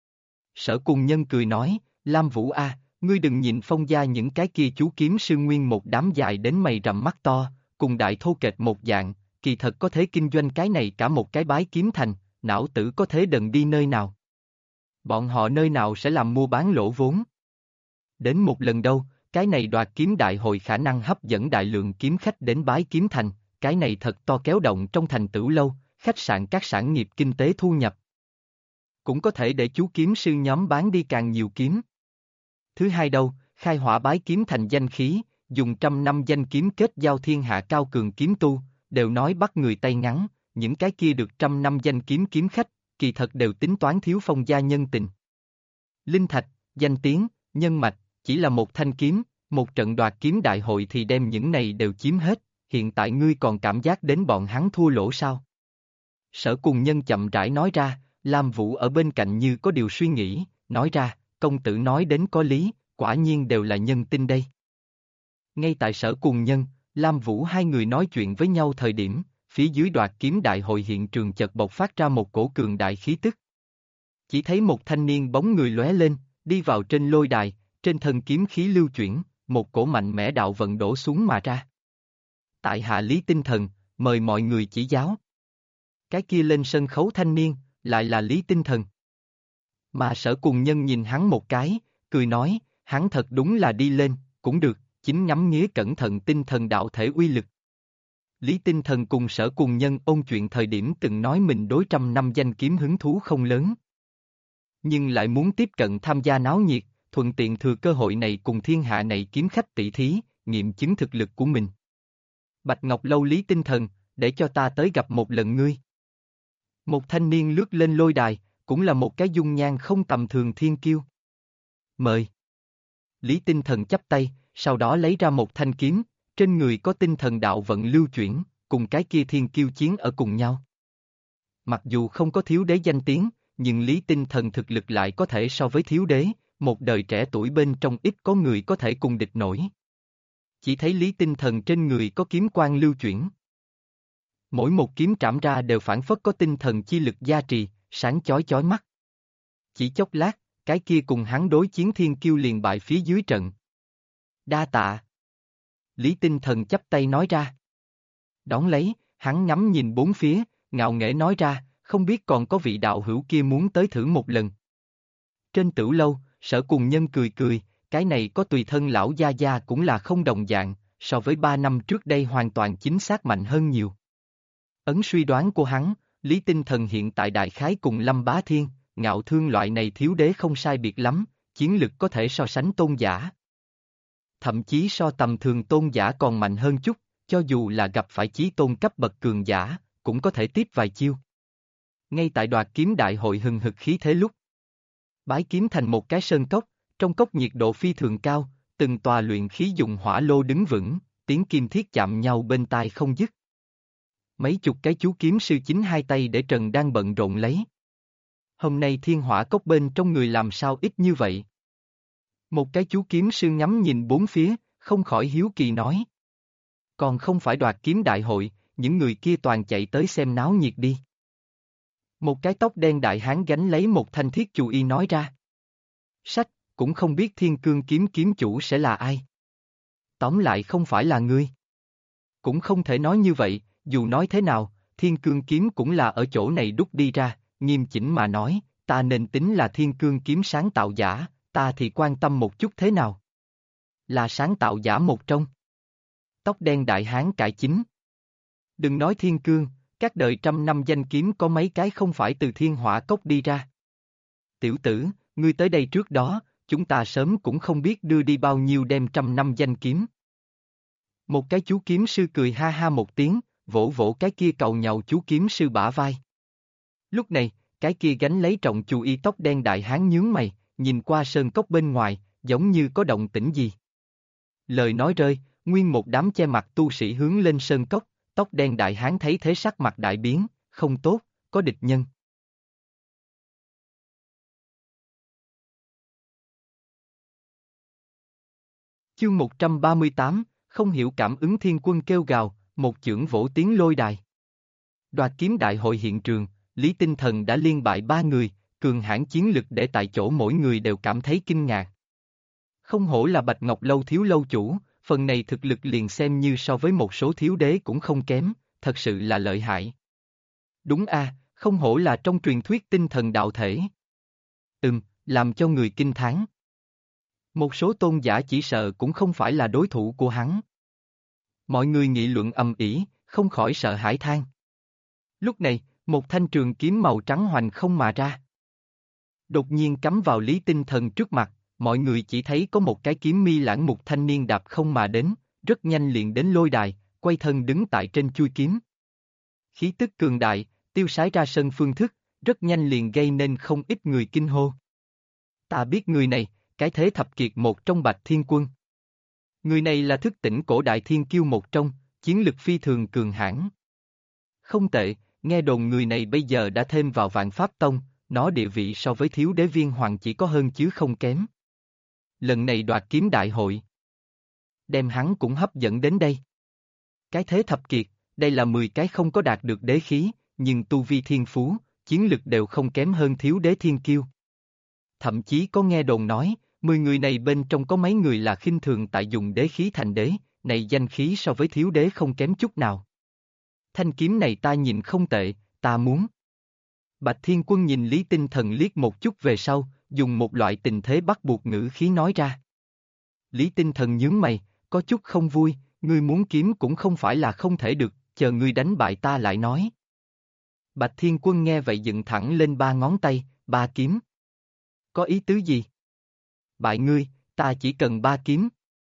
Sở Cùng Nhân cười nói, Lam Vũ a, ngươi đừng nhìn Phong gia những cái kia chú kiếm sư nguyên một đám dài đến mày rậm mắt to, cùng đại thô kệch một dạng, kỳ thật có thể kinh doanh cái này cả một cái bái kiếm thành, não tử có thế đần đi nơi nào. Bọn họ nơi nào sẽ làm mua bán lỗ vốn. Đến một lần đâu, cái này đoạt kiếm đại hội khả năng hấp dẫn đại lượng kiếm khách đến bái kiếm thành, cái này thật to kéo động trong thành tửu lâu, khách sạn các sản nghiệp kinh tế thu nhập. Cũng có thể để chú kiếm sư nhóm bán đi càng nhiều kiếm. Thứ hai đâu, khai hỏa bái kiếm thành danh khí, dùng 100 năm danh kiếm kết giao thiên hạ cao cường kiếm tu, đều nói bắt người tay ngắn, những cái kia được 100 năm danh kiếm kiếm khách, kỳ thật đều tính toán thiếu Phong gia nhân tình. Linh thạch, danh tiếng, nhân mạch, chỉ là một thanh kiếm, một trận đoạt kiếm đại hội thì đem những này đều chiếm hết, hiện tại ngươi còn cảm giác đến bọn hắn thua lỗ sao? Sở Cùng Nhân chậm rãi nói ra, Lam Vũ ở bên cạnh như có điều suy nghĩ, nói ra, công tử nói đến có lý, quả nhiên đều là nhân tinh đây. Ngay tại Sở Cùng Nhân, Lam Vũ hai người nói chuyện với nhau thời điểm, phía dưới đoạt kiếm đại hội hiện trường chợt bộc phát ra một cổ cường đại khí tức. Chỉ thấy một thanh niên bóng người lóe lên, đi vào trên lôi đài, trên thân kiếm khí lưu chuyển, một cổ mạnh mẽ đạo vận đổ xuống mà ra. Tại hạ Lý Tinh Thần, mời mọi người chỉ giáo. Cái kia lên sân khấu thanh niên, lại là Lý Tinh Thần. Mà Sở Cùng Nhân nhìn hắn một cái, cười nói, hắn thật đúng là đi lên, cũng được, chính ngắm nghía cẩn thận tinh thần đạo thể uy lực. Lý Tinh Thần cùng Sở Cùng Nhân ôn chuyện thời điểm từng nói mình đối 100 năm danh kiếm hứng thú không lớn. Nhưng lại muốn tiếp cận tham gia náo nhiệt, thuận tiện thừa cơ hội này cùng thiên hạ này kiếm khách tỷ thí, nghiệm chứng thực lực của mình. Bạch Ngọc Lâu Lý Tinh Thần, để cho ta tới gặp một lần ngươi. Một thanh niên lướt lên lôi đài, cũng là một cái dung nhan không tầm thường thiên kiêu. Mời. Lý Tinh Thần chắp tay, sau đó lấy ra một thanh kiếm, trên người có tinh thần đạo vận lưu chuyển, cùng cái kia thiên kiêu chiến ở cùng nhau. Mặc dù không có thiếu đế danh tiếng, nhưng Lý Tinh Thần thực lực lại có thể so với thiếu đế, một đời trẻ tuổi bên trong ít có người có thể cùng địch nổi. Chỉ thấy Lý Tinh Thần trên người có kiếm quang lưu chuyển. Mỗi một kiếm trảm ra đều phản phất có tinh thần chi lực gia trì, sáng chói chói mắt. Chỉ chốc lát, cái kia cùng hắn đối chiến thiên kiêu liền bại phía dưới trận. Đa tạ. Lý Tinh Thần chắp tay nói ra. Đón lấy, hắn ngắm nhìn bốn phía, ngạo nghễ nói ra, không biết còn có vị đạo hữu kia muốn tới thử một lần. Trên Tửu Lâu, Sở Cùng Nhân cười cười, cái này có tùy thân lão gia gia cũng là không đồng dạng, so với 3 năm trước đây hoàn toàn chính xác mạnh hơn nhiều. Ấn suy đoán của hắn, Lý Tinh Thần hiện tại đại khái cùng Lâm Bá Thiên, Ngạo Thương loại này thiếu đế không sai biệt lắm, chiến lực có thể so sánh tôn giả. Thậm chí so tầm thường tôn giả còn mạnh hơn chút, cho dù là gặp phải chí tôn cấp bậc cường giả, cũng có thể tiếp vài chiêu. Ngay tại đoạt kiếm đại hội hừng hực khí thế lúc, bái kiếm thành một cái sơn cốc, trong cốc nhiệt độ phi thường cao, từng tòa luyện khí dùng hỏa lô đứng vững, tiếng kim thiết chạm nhau bên tai không dứt. Mấy chục cái chú kiếm sư chính hai tay để trần đang bận rộn lấy. Hôm nay thiên hỏa cốc bên trong người làm sao ít như vậy? Một cái chú kiếm sư ngắm nhìn bốn phía, không khỏi hiếu kỳ nói. Còn không phải đoạt kiếm đại hội, những người kia toàn chạy tới xem náo nhiệt đi. Một cái tóc đen đại hán gánh lấy một thanh thiết chù y nói ra. Sách, cũng không biết thiên cương kiếm kiếm chủ sẽ là ai. Tóm lại không phải là ngươi. Cũng không thể nói như vậy, dù nói thế nào, thiên cương kiếm cũng là ở chỗ này đúc đi ra, nghiêm chỉnh mà nói, ta nên tính là thiên cương kiếm sáng tạo giả, ta thì quan tâm một chút thế nào. Là sáng tạo giả một trong. Tóc đen đại hán cải chính. Đừng nói thiên cương, các đời trăm năm danh kiếm có mấy cái không phải từ thiên hỏa cốc đi ra. Tiểu tử, ngươi tới đây trước đó, chúng ta sớm cũng không biết đưa đi bao nhiêu đem trăm năm danh kiếm. Một cái chú kiếm sư cười ha ha một tiếng, vỗ vỗ cái kia càu nhàu chú kiếm sư bả vai. Lúc này, cái kia gánh lấy trọng chù y tóc đen đại hán nhướng mày, nhìn qua sơn cốc bên ngoài, giống như có động tĩnh gì. Lời nói rơi, nguyên một đám che mặt tu sĩ hướng lên sơn cốc, tóc đen đại hán thấy thế sắc mặt đại biến, không tốt, có địch nhân. Chương 138, không hiểu cảm ứng thiên quân kêu gào, một chưởng vỗ tiếng lôi đài. Đoạt kiếm đại hội hiện trường, Lý Tinh Thần đã liên bại 3 người, cường hãn chiến lực để tại chỗ mỗi người đều cảm thấy kinh ngạc. Không hổ là Bạch Ngọc Lâu thiếu lâu chủ, phần này thực lực liền xem như so với một số thiếu đế cũng không kém, thật sự là lợi hại. Đúng không hổ là trong truyền thuyết tinh thần đạo thể. Làm cho người kinh thán. Một số tôn giả chỉ sợ cũng không phải là đối thủ của hắn. Mọi người nghị luận ầm ĩ, không khỏi sợ hãi than. Lúc này, một thanh trường kiếm màu trắng hoành không mà ra. Đột nhiên cắm vào Lý Tinh Thần trước mặt, mọi người chỉ thấy có một cái kiếm mi lãng mục thanh niên đạp không mà đến, rất nhanh liền đến lôi đài, quay thân đứng tại trên chuôi kiếm. Khí tức cường đại, tiêu sái ra sân phương thức, rất nhanh liền gây nên không ít người kinh hô. Ta biết người này, cái thế thập kiệt một trong Bạch Thiên Quân. Người này là thức tỉnh cổ đại thiên kiêu một trong, chiến lực phi thường cường hãn. Không tệ, nghe đồn người này bây giờ đã thêm vào Vạn Pháp Tông, nó địa vị so với thiếu đế viên hoàng chỉ có hơn chứ không kém. Lần này đoạt kiếm đại hội, đem hắn cũng hấp dẫn đến đây. Cái thế thập kiệt, đây là 10 cái không có đạt được đế khí, nhưng tu vi thiên phú, chiến lực đều không kém hơn thiếu đế thiên kiêu. Thậm chí có nghe đồn nói, 10 người này bên trong có mấy người là khinh thường tại dùng đế khí thành đế, này danh khí so với thiếu đế không kém chút nào. Thanh kiếm này ta nhìn không tệ, ta muốn. Bạch Thiên Quân nhìn Lý Tinh Thần liếc một chút về sau, dùng một loại tình thế bắt buộc ngữ khí nói ra. Lý Tinh Thần nhướng mày, có chút không vui, ngươi muốn kiếm cũng không phải là không thể được, chờ ngươi đánh bại ta lại nói. Bạch Thiên Quân nghe vậy dựng thẳng lên 3 ngón tay, 3 kiếm. Có ý tứ gì? Bại ngươi, ta chỉ cần 3 kiếm.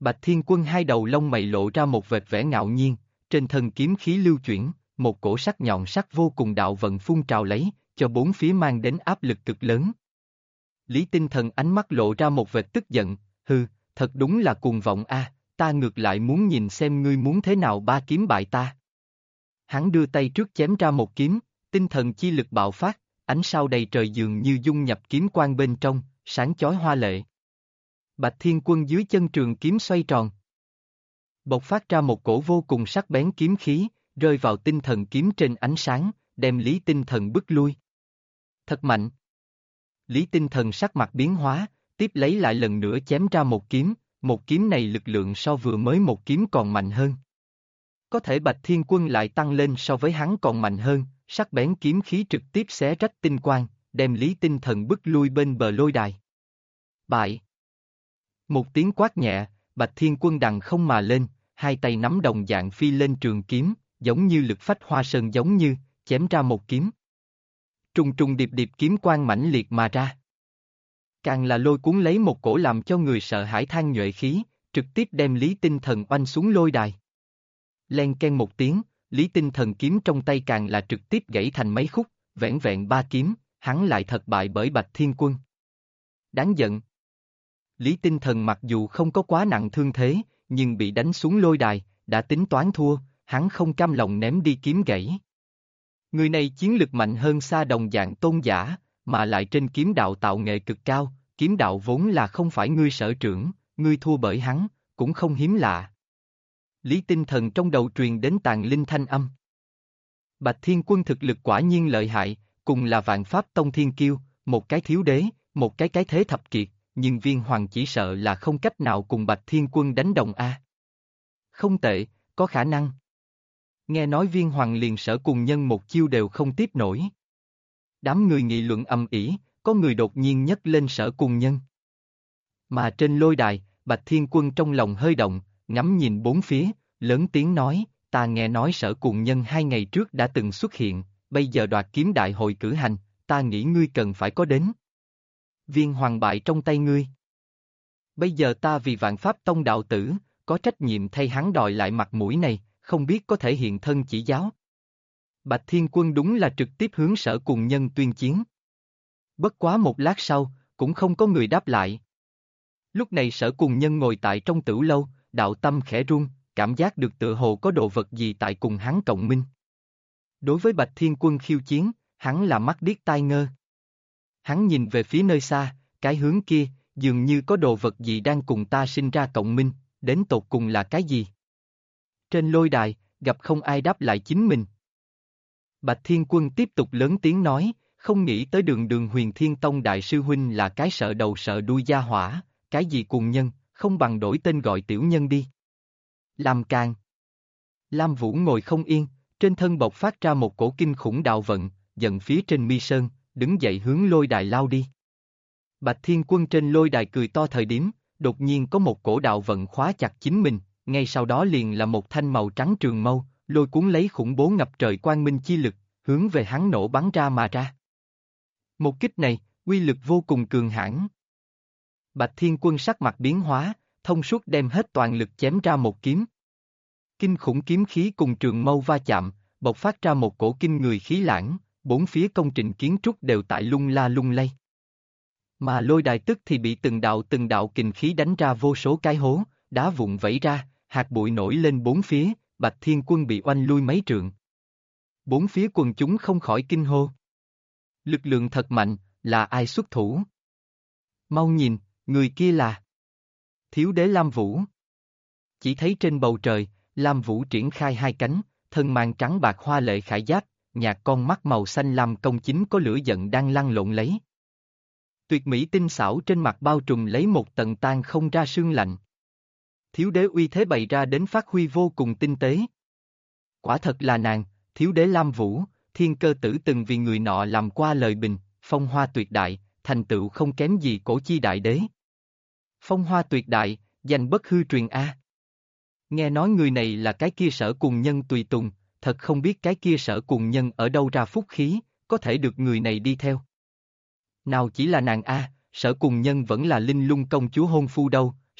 Bạch Thiên Quân hai đầu lông mày lộ ra một vệt vẻ ngạo nhiên, trên thân kiếm khí lưu chuyển, một cổ sắc nhọn sắc vô cùng đạo vận phun trào lấy, cho bốn phía mang đến áp lực cực lớn. Lý Tinh Thần ánh mắt lộ ra một vệt tức giận, hừ, thật đúng là cuồng vọng a, ta ngược lại muốn nhìn xem ngươi muốn thế nào ba kiếm bại ta. Hắn đưa tay trước chém ra một kiếm, tinh thần chi lực bạo phát, ánh sao đầy trời dường như dung nhập kiếm quang bên trong, sáng chói hoa lệ. Bạch Thiên Quân dưới chân trường kiếm xoay tròn, bộc phát ra một cổ vô cùng sắc bén kiếm khí, rơi vào tinh thần kiếm trên ánh sáng, đem Lý Tinh Thần bức lui. Thật mạnh. Lý Tinh Thần sắc mặt biến hóa, tiếp lấy lại lần nữa chém ra một kiếm này lực lượng so vừa mới một kiếm còn mạnh hơn. Có thể Bạch Thiên Quân lại tăng lên so với hắn còn mạnh hơn, sắc bén kiếm khí trực tiếp xé rách tinh quang, đem Lý Tinh Thần bức lui bên bờ lôi đài. Bại. Một tiếng quát nhẹ, Bạch Thiên Quân đằng không mà lên, hai tay nắm đồng dạng phi lên trường kiếm, giống như lực phách hoa sơn giống như, chém ra một kiếm. Trùng trùng điệp điệp kiếm quang mãnh liệt mà ra. Càng là lôi cuốn lấy một cổ làm cho người sợ hãi than nhuệ khí, trực tiếp đem Lý Tinh Thần oanh xuống lôi đài. Len ken một tiếng, Lý Tinh Thần kiếm trong tay càng là trực tiếp gãy thành mấy khúc, vẻn vẹn ba kiếm, hắn lại thật bại bởi Bạch Thiên Quân. Đáng giận. Lý Tinh Thần mặc dù không có quá nặng thương thế, nhưng bị đánh xuống lôi đài, đã tính toán thua, hắn không cam lòng ném đi kiếm gãy. Người này chiến lực mạnh hơn xa đồng dạng tôn giả, mà lại trên kiếm đạo tạo nghệ cực cao, kiếm đạo vốn là không phải ngươi sở trưởng, ngươi thua bởi hắn, cũng không hiếm lạ. Lý Tinh Thần trong đầu truyền đến tàn linh thanh âm. Bạch Thiên Quân thực lực quả nhiên lợi hại, cùng là Vạn Pháp Tông thiên kiêu, một cái thiếu đế, một cái thế thập kiệt, nhưng Viên Hoàng chỉ sợ là không cách nào cùng Bạch Thiên Quân đánh đồng a. Không tệ, có khả năng. Nghe nói Viên Hoàng liền Sở Cùng Nhân một chiêu đều không tiếp nổi. Đám người nghị luận ầm ĩ, có người đột nhiên nhấc lên Sở Cùng Nhân. Mà trên lôi đài, Bạch Thiên Quân trong lòng hơi động, ngắm nhìn bốn phía, lớn tiếng nói, ta nghe nói Sở Cùng Nhân 2 ngày trước đã từng xuất hiện, bây giờ đoạt kiếm đại hội cử hành, ta nghĩ ngươi cần phải có đến. Viên Hoàng bại trong tay ngươi. Bây giờ ta vì Vạn Pháp Tông đạo tử, có trách nhiệm thay hắn đòi lại mặt mũi này, không biết có thể hiện thân chỉ giáo. Bạch Thiên Quân đúng là trực tiếp hướng Sở Cùng Nhân tuyên chiến. Bất quá một lát sau, cũng không có người đáp lại. Lúc này Sở Cùng Nhân ngồi tại trong tửu lâu, đạo tâm khẽ run, cảm giác được tựa hồ có đồ vật gì tại cùng hắn cộng minh. Đối với Bạch Thiên Quân khiêu chiến, hắn là mắt điếc tai ngơ. Hắn nhìn về phía nơi xa, cái hướng kia, dường như có đồ vật gì đang cùng ta sinh ra cộng minh, đến tột cùng là cái gì? Trên lôi đài, gặp không ai đáp lại chính mình. Bạch Thiên Quân tiếp tục lớn tiếng nói, không nghĩ tới Đường Huyền Thiên Tông đại sư huynh là cái sợ đầu sợ đuôi gia hỏa, cái gì cùng nhân, không bằng đổi tên gọi tiểu nhân đi. Lam Can. Lam Vũ ngồi không yên, trên thân bộc phát ra một cổ kinh khủng đạo vận, giận phía trên mi sơn, đứng dậy hướng lôi đài lao đi. Bạch Thiên Quân trên lôi đài cười to thời điểm, đột nhiên có một cổ đạo vận khóa chặt chính mình, ngay sau đó liền là một thanh màu trắng trường mâu, lôi cuốn lấy khủng bố ngập trời quang minh chi lực, hướng về hắn nổ bắn ra mà ra. Một kích này, uy lực vô cùng cường hãn. Bạch Thiên Quân sắc mặt biến hóa, thông suốt đem hết toàn lực chém ra một kiếm. Kinh khủng kiếm khí cùng trường mâu va chạm, bộc phát ra một cổ kinh người khí lãng, bốn phía công trình kiến trúc đều tại lung la lung lay. Mà lôi đài tức thì bị từng đạo kình khí đánh ra vô số cái hố, đá vụn vẩy ra, hạt bụi nổi lên bốn phía, Bạch Thiên Quân bị oanh lui mấy trượng. Bốn phía quần chúng không khỏi kinh hô. Lực lượng thật mạnh, là ai xuất thủ? Mau nhìn, người kia là Thiếu đế Lam Vũ. Chỉ thấy trên bầu trời, Lam Vũ triển khai hai cánh, thân mang trắng bạc hoa lệ khải giáp, nhạt con mắt màu xanh lam công chính có lửa giận đang lăn lộn lấy. Tuyệt mỹ tinh xảo trên mặt bao trùm lấy một tầng tan không ra sương lạnh. Thiếu đế uy thế bày ra đến phát huy vô cùng tinh tế. Quả thật là nàng, thiếu đế Lam Vũ, thiên cơ tử từng vì người nọ làm qua lời bình, phong hoa tuyệt đại, thành tựu không kém gì cổ chi đại đế. Phong hoa tuyệt đại, danh bất hư truyền A. Nghe nói người này là cái kia Sở Cùng Nhân tùy tùng, thật không biết cái kia Sở Cùng Nhân ở đâu ra phúc khí, có thể được người này đi theo. Nào chỉ là nàng A, Sở Cùng Nhân vẫn là Linh Lung công chúa hôn phu đâu, sách,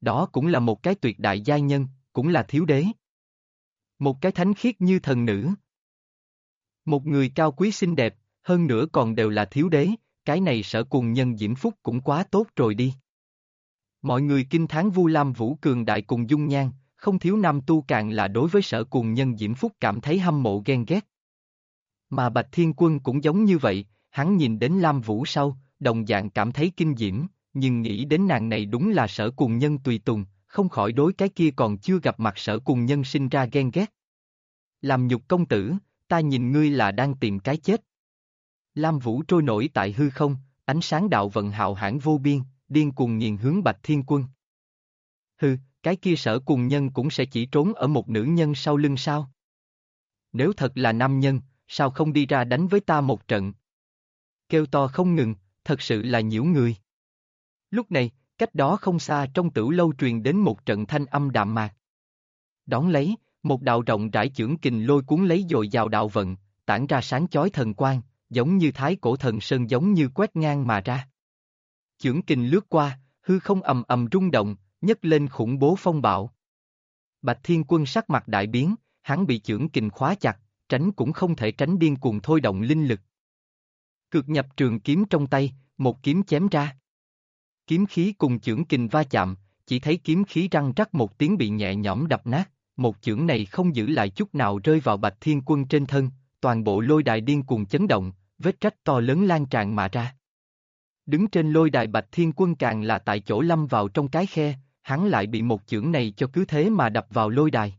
đó cũng là một cái tuyệt đại giai nhân, cũng là thiếu đế. Một cái thánh khiết như thần nữ. Một người cao quý xinh đẹp, hơn nữa còn đều là thiếu đế, cái này Sở Cùng Nhân diễm phúc cũng quá tốt rồi đi. Mọi người kinh thán Vu Lam Vũ cường đại cùng dung nhan, không thiếu nam tu càng là đối với Sở Cùng Nhân diễm phúc cảm thấy hâm mộ ghen ghét. Mà Bạch Thiên Quân cũng giống như vậy, hắn nhìn đến Lam Vũ sau, đồng dạng cảm thấy kinh diễm, nhưng nghĩ đến nàng này đúng là Sở Cùng Nhân tùy tùng, không khỏi đối cái kia còn chưa gặp mặt Sở Cùng Nhân sinh ra ghen ghét. Làm nhục công tử, ta nhìn ngươi là đang tìm cái chết. Lam Vũ trôi nổi tại hư không, ánh sáng đạo vận hạo hãn vô biên, điên cuồng nghiền hướng Bạch Thiên Quân. Hừ, cái kia Sở Cùng Nhân cũng sẽ chỉ trốn ở một nữ nhân sau lưng sao? Nếu thật là nam nhân, sao không đi ra đánh với ta một trận? Kêu to không ngừng, thật sự là nhiễu người. Lúc này, cách đó không xa trong Tửu Lâu truyền đến một trận thanh âm đạm mạc. Đón lấy, một đạo rộng rãi chưởng kình lôi cuốn lấy dồi dào đạo vận, tản ra sáng chói thần quang, giống như thái cổ thần sơn giống như quét ngang mà ra. Chưởng kình lướt qua, hư không ầm ầm rung động, nhấc lên khủng bố phong bạo. Bạch Thiên Quân sắc mặt đại biến, hắn bị chưởng kình khóa chặt, tránh cũng không thể tránh, điên cuồng thôi động linh lực. Cực nhập trường kiếm trong tay, một kiếm chém ra. Kiếm khí cùng chưởng kình va chạm, chỉ thấy kiếm khí răng rắc một tiếng bị nhẹ nhõm đập nát, một chưởng này không giữ lại chút nào rơi vào Bạch Thiên Quân trên thân, toàn bộ lôi đài điên cuồng chấn động, vết rách to lớn lan tràn mà ra. Đứng trên lôi đài Bạch Thiên Quân càng là tại chỗ lâm vào trong cái khe, hắn lại bị một chưởng này cho cứ thế mà đập vào lôi đài.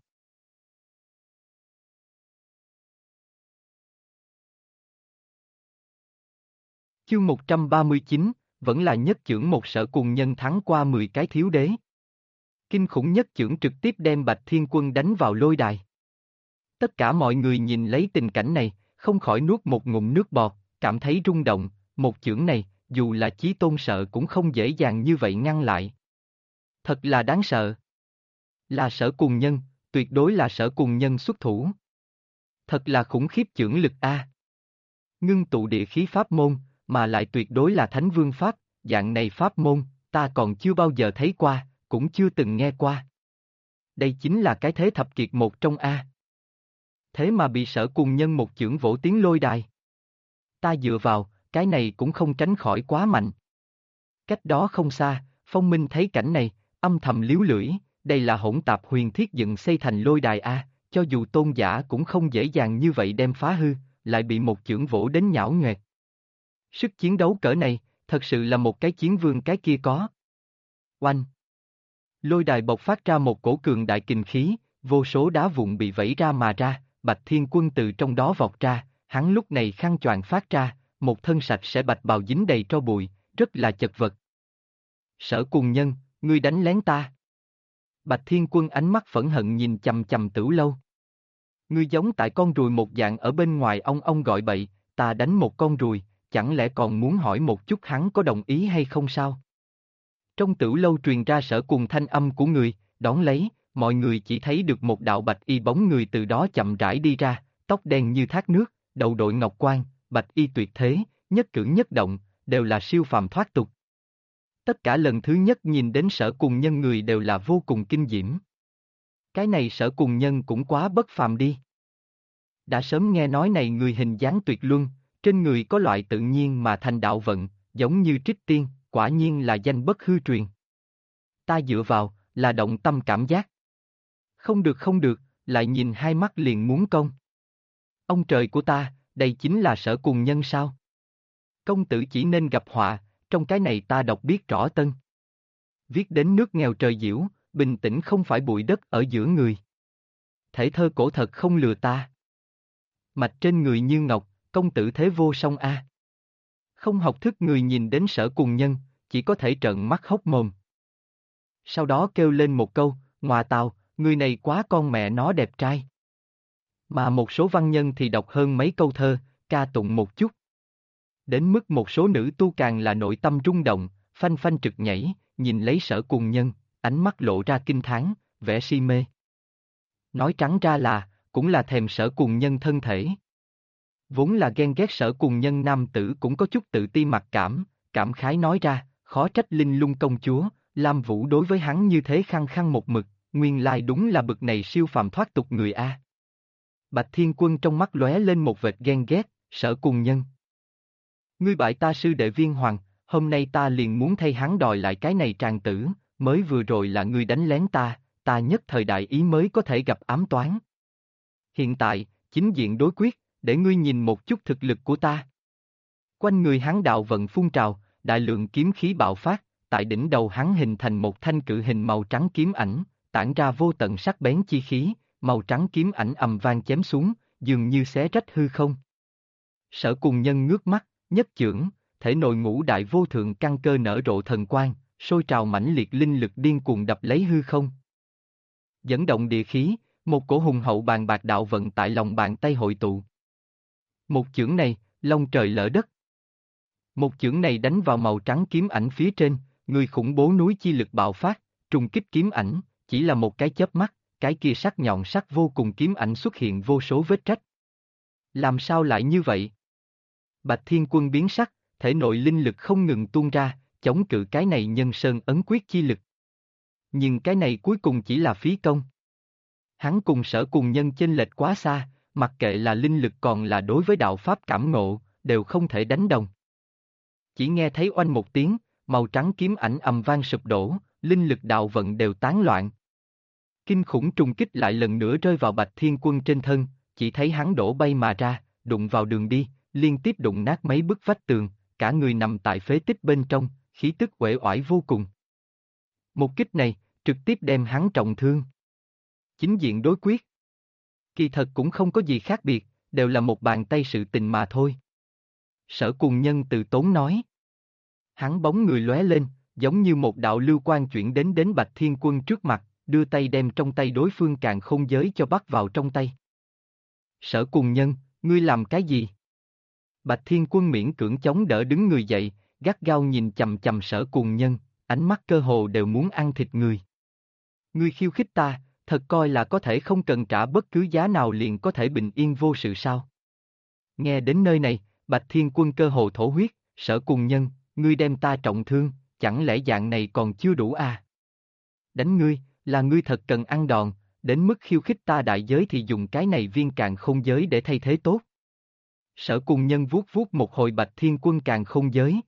Chương 139, vẫn là nhất chưởng một Sở Cùng Nhân thắng qua 10 cái thiếu đế. Kinh khủng nhất chưởng trực tiếp đem Bạch Thiên Quân đánh vào lôi đài. Tất cả mọi người nhìn lấy tình cảnh này, không khỏi nuốt một ngụm nước bọt, cảm thấy rung động, một chưởng này, dù là Chí Tôn sợ cũng không dễ dàng như vậy ngăn lại. Thật là đáng sợ. Là Sở Cùng Nhân, tuyệt đối là Sở Cùng Nhân xuất thủ. Thật là khủng khiếp chưởng lực a. Ngưng tụ địa khí pháp môn, mà lại tuyệt đối là Thánh Vương Pháp, dạng này pháp môn, ta còn chưa bao giờ thấy qua, cũng chưa từng nghe qua. Đây chính là cái thế thập kiệt một trong A. Thế mà bị Sở Cùng Nhân một chưởng vỗ tiếng lôi đài. Ta dựa vào, cái này cũng không tránh khỏi quá mạnh. Cách đó không xa, Phong Minh thấy cảnh này, âm thầm líu lưỡi, đây là hỗn tạp huyền thiết dựng xây thành lôi đài A, cho dù tôn giả cũng không dễ dàng như vậy đem phá hư, lại bị một chưởng vỗ đến nhão nhoẹt. Sức chiến đấu cỡ này, thật sự là một cái chiến vương cái kia có. Oanh! Lôi đài bộc phát ra một cổ cường đại kình khí, vô số đá vụn bị vẩy ra mà ra, Bạch Thiên Quân từ trong đó vọt ra, hắn lúc này khăn choàng phát ra, một thân sạch sẽ bạch bào dính đầy tro bụi, rất là chật vật. Sở Cùng Nhân, ngươi đánh lén ta. Bạch Thiên Quân ánh mắt phẫn hận nhìn chằm chằm Tửu Lâu. Ngươi giống tại con ruồi một dạng ở bên ngoài ong gọi bậy, ta đánh một con ruồi, chẳng lẽ còn muốn hỏi một chút hắn có đồng ý hay không sao? Trong Tửu Lâu truyền ra Sở Cùng thanh âm của người, đón lấy, mọi người chỉ thấy được một đạo bạch y bóng người từ đó chậm rãi đi ra, tóc đen như thác nước, đầu đội ngọc quan, bạch y tuyệt thế, nhất cử nhất động, đều là siêu phàm thoát tục. Tất cả lần thứ nhất nhìn đến Sở Cùng Nhân người đều là vô cùng kinh diễm. Cái này Sở Cùng Nhân cũng quá bất phàm đi. Đã sớm nghe nói này người hình dáng tuyệt luân, trên người có loại tự nhiên mà thành đạo vận, giống như trích tiên, quả nhiên là danh bất hư truyền. Ta dựa vào, là động tâm cảm giác. Không được, lại nhìn hai mắt liền muốn công. Ông trời của ta, đây chính là Sở Cùng Nhân sao? Công tử chỉ nên gặp họa, trong cái này ta đọc biết rõ tân. Viết đến nước nghèo trời diễu, bình tĩnh không phải bụi đất ở giữa người. Thể thơ cổ thật không lừa ta. Mạch trên người như ngọc, công tử thế vô song a. Không học thức người nhìn đến Sở Cùng Nhân, chỉ có thể trợn mắt hốc mồm. Sau đó kêu lên một câu, ngoà tào, người này quá con mẹ nó đẹp trai. Mà một số văn nhân thì đọc hơn mấy câu thơ, ca tụng một chút. Đến mức một số nữ tu càng là nội tâm rung động, phanh phanh trực nhảy, nhìn lấy Sở Cùng Nhân, ánh mắt lộ ra kinh thán, vẻ si mê. Nói trắng ra là, cũng là thèm Sở Cùng Nhân thân thể. Vốn là ghen ghét Sở Cùng Nhân nam tử cũng có chút tự ti mặc cảm, cảm khái nói ra, khó trách Linh Lung công chúa, Lam Vũ đối với hắn như thế khăng khăng một mực, nguyên lai đúng là bực này siêu phàm thoát tục người a. Bạch Thiên Quân trong mắt lóe lên một vệt ghen ghét, Sở Cùng Nhân. Ngươi bại ta sư đệ Viên Hoàng, hôm nay ta liền muốn thay hắn đòi lại cái này tràng tử, mới vừa rồi là ngươi đánh lén ta nhất thời đại ý mới có thể gặp ám toán. Hiện tại, chính diện đối quyết, để ngươi nhìn một chút thực lực của ta. Quanh người hắn đạo vận phun trào, đại lượng kiếm khí bạo phát, tại đỉnh đầu hắn hình thành một thanh cự hình màu trắng kiếm ảnh, tản ra vô tận sắc bén chi khí, màu trắng kiếm ảnh ầm vang chém xuống, dường như xé rách hư không. Sở Cùng Nhân ngước mắt, nhất chưởng, thể nội ngũ đại vô thượng căn cơ nở rộ thần quang, sôi trào mãnh liệt linh lực điên cuồng đập lấy hư không. Dẫn động địa khí, một cổ hùng hậu bàn bạc đạo vận tại lòng bàn tay hội tụ. Một chưởng này, long trời lỡ đất. Một chưởng này đánh vào màu trắng kiếm ảnh phía trên, người khủng bố núi chi lực bạo phát, trùng kích kiếm ảnh, chỉ là một cái chớp mắt, cái kia sắc nhọn sắc vô cùng kiếm ảnh xuất hiện vô số vết rách. Làm sao lại như vậy? Bạch Thiên Quân biến sắc, thể nội linh lực không ngừng tuôn ra, chống cự cái này nhân sơn ấn quyết chi lực. Nhưng cái này cuối cùng chỉ là phí công. Hắn cùng Sở Cùng Nhân chênh lệch quá xa, mặc kệ là linh lực còn là đối với đạo pháp cảm ngộ, đều không thể đánh đồng. Chỉ nghe thấy oanh một tiếng, màu trắng kiếm ảnh ầm vang sụp đổ, linh lực đạo vận đều tán loạn. Kinh khủng trùng kích lại lần nữa rơi vào Bạch Thiên Quân trên thân, chỉ thấy hắn đổ bay mà ra, đụng vào đường đi, liên tiếp đụng nát mấy bức vách tường, cả người nằm tại phế tích bên trong, khí tức uể oải vô cùng. Một kích này, trực tiếp đem hắn trọng thương. Chính diện đối quyết. Kỳ thật cũng không có gì khác biệt, đều là một bàn tay sự tình mà thôi. Sở Cùng Nhân từ tốn nói. Hắn bóng người lóe lên, giống như một đạo lưu quang chuyển đến Bạch Thiên Quân trước mặt, đưa tay đem trong tay đối phương càn khôn giới cho bắt vào trong tay. Sở Cùng Nhân, ngươi làm cái gì? Bạch Thiên Quân miễn cưỡng chống đỡ đứng người dậy, gắt gao nhìn chằm chằm Sở Cùng Nhân, ánh mắt cơ hồ đều muốn ăn thịt người. Ngươi khiêu khích ta, thật coi là có thể không cần trả bất cứ giá nào liền có thể bình yên vô sự sao? Nghe đến nơi này, Bạch Thiên Quân cơ hồ thổ huyết, Sở Cùng Nhân, ngươi đem ta trọng thương, chẳng lẽ dạng này còn chưa đủ à? Đánh ngươi, là ngươi thật cần ăn đòn, đến mức khiêu khích ta đại giới thì dùng cái này viên càn khôn giới để thay thế tốt. Sở Cùng Nhân vuốt vuốt một hồi Bạch Thiên Quân càn khôn giới.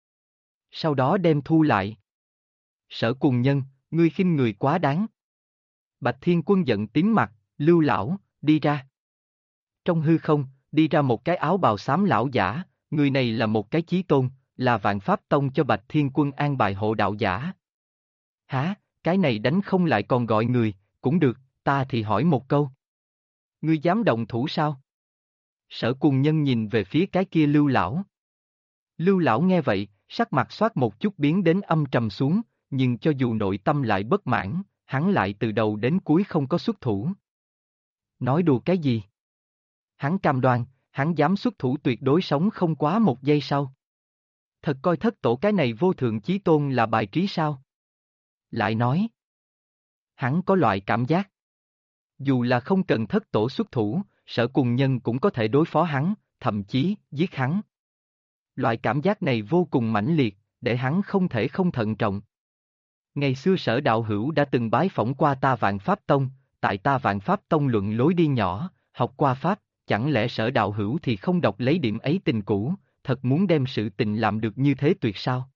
Sau đó đem thu lại. Sở Cùng Nhân, ngươi khinh người quá đáng. Bạch Thiên Quân giận tím mặt, Lưu lão, đi ra. Trong hư không, đi ra một cái áo bào xám lão giả, người này là một cái chí tôn, là Vạn Pháp Tông cho Bạch Thiên Quân an bài hộ đạo giả. Hả, cái này đánh không lại còn gọi người, cũng được, ta thì hỏi một câu. Ngươi dám động thủ sao? Sở Cùng Nhân nhìn về phía cái kia Lưu lão. Lưu lão nghe vậy, sắc mặt xoát một chút biến đến âm trầm xuống, nhưng cho dù nội tâm lại bất mãn, hắn lại từ đầu đến cuối không có xuất thủ. Nói đùa cái gì? Hắn cam đoan, hắn dám xuất thủ tuyệt đối sống không quá một giây sau. Thật coi thất tổ cái này vô thượng chí tôn là bài trí sao? Lại nói, hắn có loại cảm giác. Dù là không cần thất tổ xuất thủ, Sở Cùng Nhân cũng có thể đối phó hắn, thậm chí giết hắn. Loại cảm giác này vô cùng mãnh liệt, để hắn không thể không thận trọng. Ngày xưa Sở đạo hữu đã từng bái phỏng qua ta Vạn Pháp Tông, tại ta Vạn Pháp Tông luận lối đi nhỏ, học qua Pháp, chẳng lẽ Sở đạo hữu thì không đọc lấy điểm ấy tình cũ, thật muốn đem sự tình làm được như thế tuyệt sao?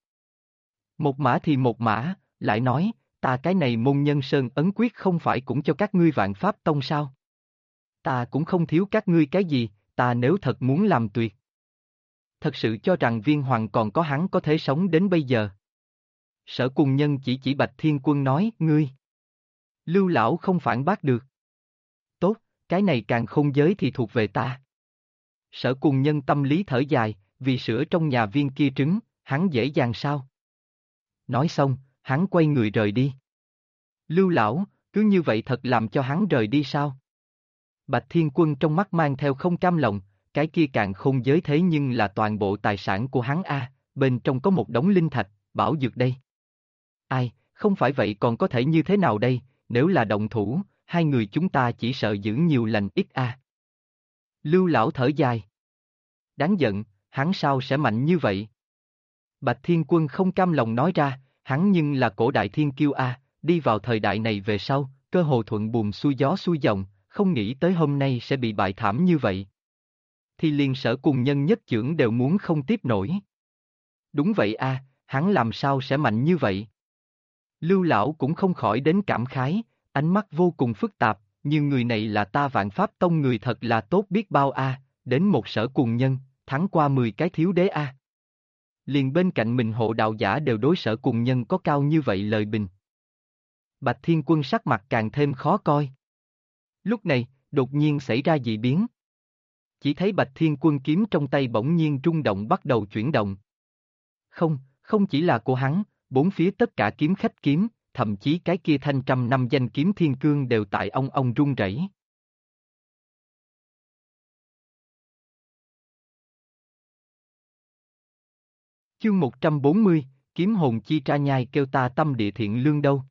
Một mã thì một mã, lại nói, ta cái này môn nhân sơn ấn quyết không phải cũng cho các ngươi Vạn Pháp Tông sao? Ta cũng không thiếu các ngươi cái gì, ta nếu thật muốn làm tuyệt. Thật sự cho rằng Viên Hoàng còn có hắn có thể sống đến bây giờ. Sở Cùng Nhân chỉ Bạch Thiên Quân nói, ngươi. Lưu lão không phản bác được. Tốt, cái này càng không giới thì thuộc về ta. Sở Cùng Nhân tâm lý thở dài, vì sữa trong nhà viên kia trứng, hắn dễ dàng sao? Nói xong, hắn quay người rời đi. Lưu lão, cứ như vậy thật làm cho hắn rời đi sao? Bạch Thiên Quân trong mắt mang theo không cam lòng, cái kia càng không giới thế nhưng là toàn bộ tài sản của hắn a, bên trong có một đống linh thạch, bảo dược đây. Ai, không phải vậy còn có thể như thế nào đây, nếu là động thủ, hai người chúng ta chỉ sợ giữ nhiều lành ít a. Lưu lão thở dài. Đáng giận, hắn sao sẽ mạnh như vậy? Bạch Thiên Quân không cam lòng nói ra, hắn nhưng là cổ đại thiên kiêu a, đi vào thời đại này về sau, cơ hồ thuận buồm xuôi gió xuôi dòng, không nghĩ tới hôm nay sẽ bị bại thảm như vậy. Thì liền Sở Cùng Nhân nhất chưởng đều muốn không tiếp nổi. Đúng vậy a, hắn làm sao sẽ mạnh như vậy? Lưu lão cũng không khỏi đến cảm khái, ánh mắt vô cùng phức tạp, nhưng người này là ta Vạn Pháp Tông người thật là tốt biết bao a, đến một Sở Cùng Nhân, thắng qua 10 cái thiếu đế a. Liền bên cạnh mình hộ đạo giả đều đối Sở Cùng Nhân có cao như vậy lời bình. Bạch Thiên Quân sắc mặt càng thêm khó coi. Lúc này, đột nhiên xảy ra dị biến. Chỉ thấy Bạch Thiên Quân kiếm trong tay bỗng nhiên rung động bắt đầu chuyển động. Không, không chỉ là của hắn, bốn phía tất cả kiếm khách kiếm, thậm chí cái kia thanh trăm năm danh kiếm thiên cương đều tại ong rung rẩy. Chương 140, kiếm hồn chi tra nhai kêu ta tâm địa thiện lương đâu.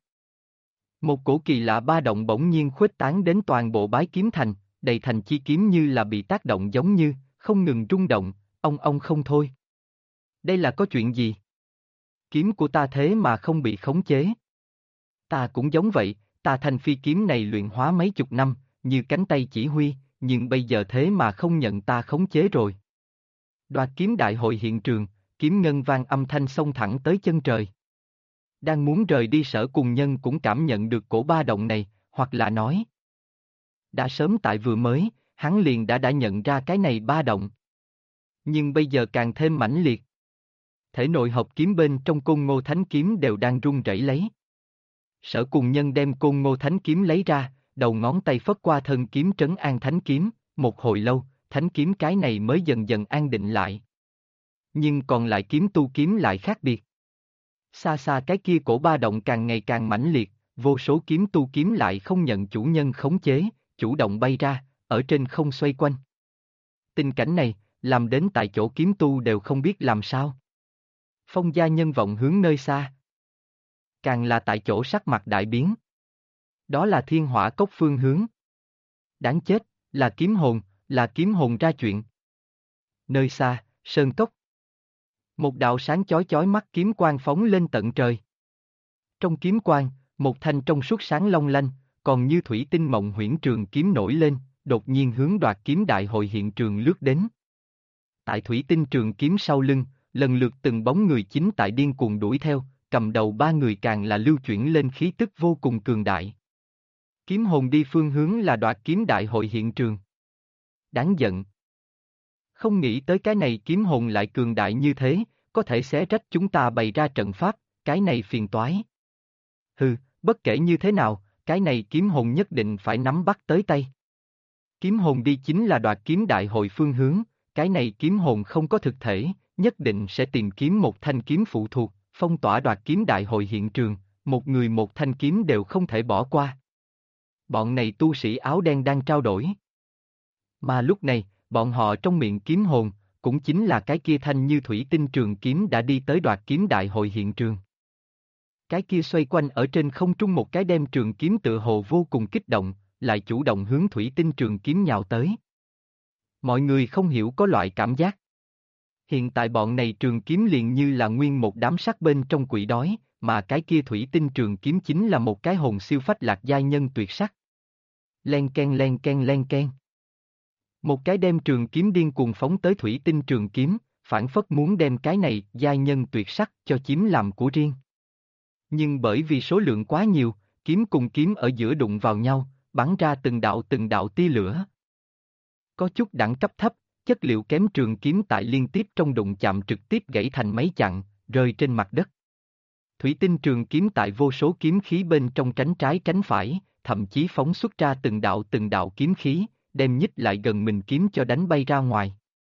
Một cổ kỳ lạ ba động bỗng nhiên khuếch tán đến toàn bộ Bái Kiếm Thành, đầy thành chi kiếm như là bị tác động giống như, không ngừng rung động, ong không thôi. Đây là có chuyện gì? Kiếm của ta thế mà không bị khống chế. Ta cũng giống vậy, ta thanh phi kiếm này luyện hóa mấy chục năm, như cánh tay chỉ huy, nhưng bây giờ thế mà không nhận ta khống chế rồi. Đoạt kiếm đại hội hiện trường, kiếm ngân vang âm thanh xông thẳng tới chân trời. Đang muốn rời đi Sở Cùng Nhân cũng cảm nhận được cổ ba động này, hoặc là nói. Đã sớm tại vừa mới, hắn liền đã nhận ra cái này ba động. Nhưng bây giờ càng thêm mãnh liệt. Thể nội hợp kiếm bên trong Côn Ngô Thánh Kiếm đều đang rung rẩy lấy. Sở Cùng Nhân đem Côn Ngô Thánh Kiếm lấy ra, đầu ngón tay phất qua thân kiếm trấn an Thánh Kiếm, một hồi lâu, Thánh Kiếm cái này mới dần dần an định lại. Nhưng còn lại kiếm tu kiếm lại khác biệt. Xa xa cái kia cổ ba động càng ngày càng mãnh liệt, vô số kiếm tu kiếm lại không nhận chủ nhân khống chế, chủ động bay ra, ở trên không xoay quanh. Tình cảnh này, làm đến tại chỗ kiếm tu đều không biết làm sao. Phong gia nhân vọng hướng nơi xa. Càng là tại chỗ sắc mặt đại biến. Đó là Thiên Hỏa Cốc phương hướng. Đáng chết, là kiếm hồn ra chuyện. Nơi xa, sơn cốc. Một đạo sáng chói chói mắt kiếm quang phóng lên tận trời. Trong kiếm quang, một thanh trong suốt sáng long lanh, còn như thủy tinh mộng huyễn trường kiếm nổi lên, đột nhiên hướng Đoạt Kiếm Đại hội hiện trường lướt đến. Tại thủy tinh trường kiếm sau lưng, lần lượt từng bóng người chính tại điên cuồng đuổi theo, cầm đầu ba người càng là lưu chuyển lên khí tức vô cùng cường đại. Kiếm hồn đi phương hướng là Đoạt Kiếm Đại hội hiện trường. Đáng giận. Không nghĩ tới cái này kiếm hồn lại cường đại như thế, có thể xé rách chúng ta bày ra trận pháp, cái này phiền toái. Hừ, bất kể như thế nào, cái này kiếm hồn nhất định phải nắm bắt tới tay. Kiếm hồn đi chính là Đoạt Kiếm Đại hội phương hướng, cái này kiếm hồn không có thực thể, nhất định sẽ tìm kiếm một thanh kiếm phụ thuộc, phong tỏa Đoạt Kiếm Đại hội hiện trường, một người một thanh kiếm đều không thể bỏ qua. Bọn này tu sĩ áo đen đang trao đổi. Mà lúc này, bọn họ trong miệng kiếm hồn, cũng chính là cái kia thanh như thủy tinh trường kiếm đã đi tới Đoạt Kiếm Đại hội hiện trường. Cái kia xoay quanh ở trên không trung một cái đem trường kiếm tự hồ vô cùng kích động, lại chủ động hướng thủy tinh trường kiếm nhào tới. Mọi người không hiểu có loại cảm giác. Hiện tại bọn này trường kiếm liền như là nguyên một đám sắt bên trong quỷ đói, mà cái kia thủy tinh trường kiếm chính là một cái hồn siêu phách lạc giai nhân tuyệt sắc. Len ken len ken len ken. Một cái đem trường kiếm điên cuồng phóng tới thủy tinh trường kiếm, phản phất muốn đem cái này giai nhân tuyệt sắc cho chiếm làm của riêng. Nhưng bởi vì số lượng quá nhiều, kiếm cùng kiếm ở giữa đụng vào nhau, bắn ra từng đạo tia lửa. Có chút đẳng cấp thấp, chất liệu kém trường kiếm tại liên tiếp trong đụng chạm trực tiếp gãy thành mấy chặng, rơi trên mặt đất. Thủy tinh trường kiếm tại vô số kiếm khí bên trong tránh trái tránh phải, thậm chí phóng xuất ra từng đạo kiếm khí, đem nhích lại gần mình kiếm cho đánh bay ra ngoài.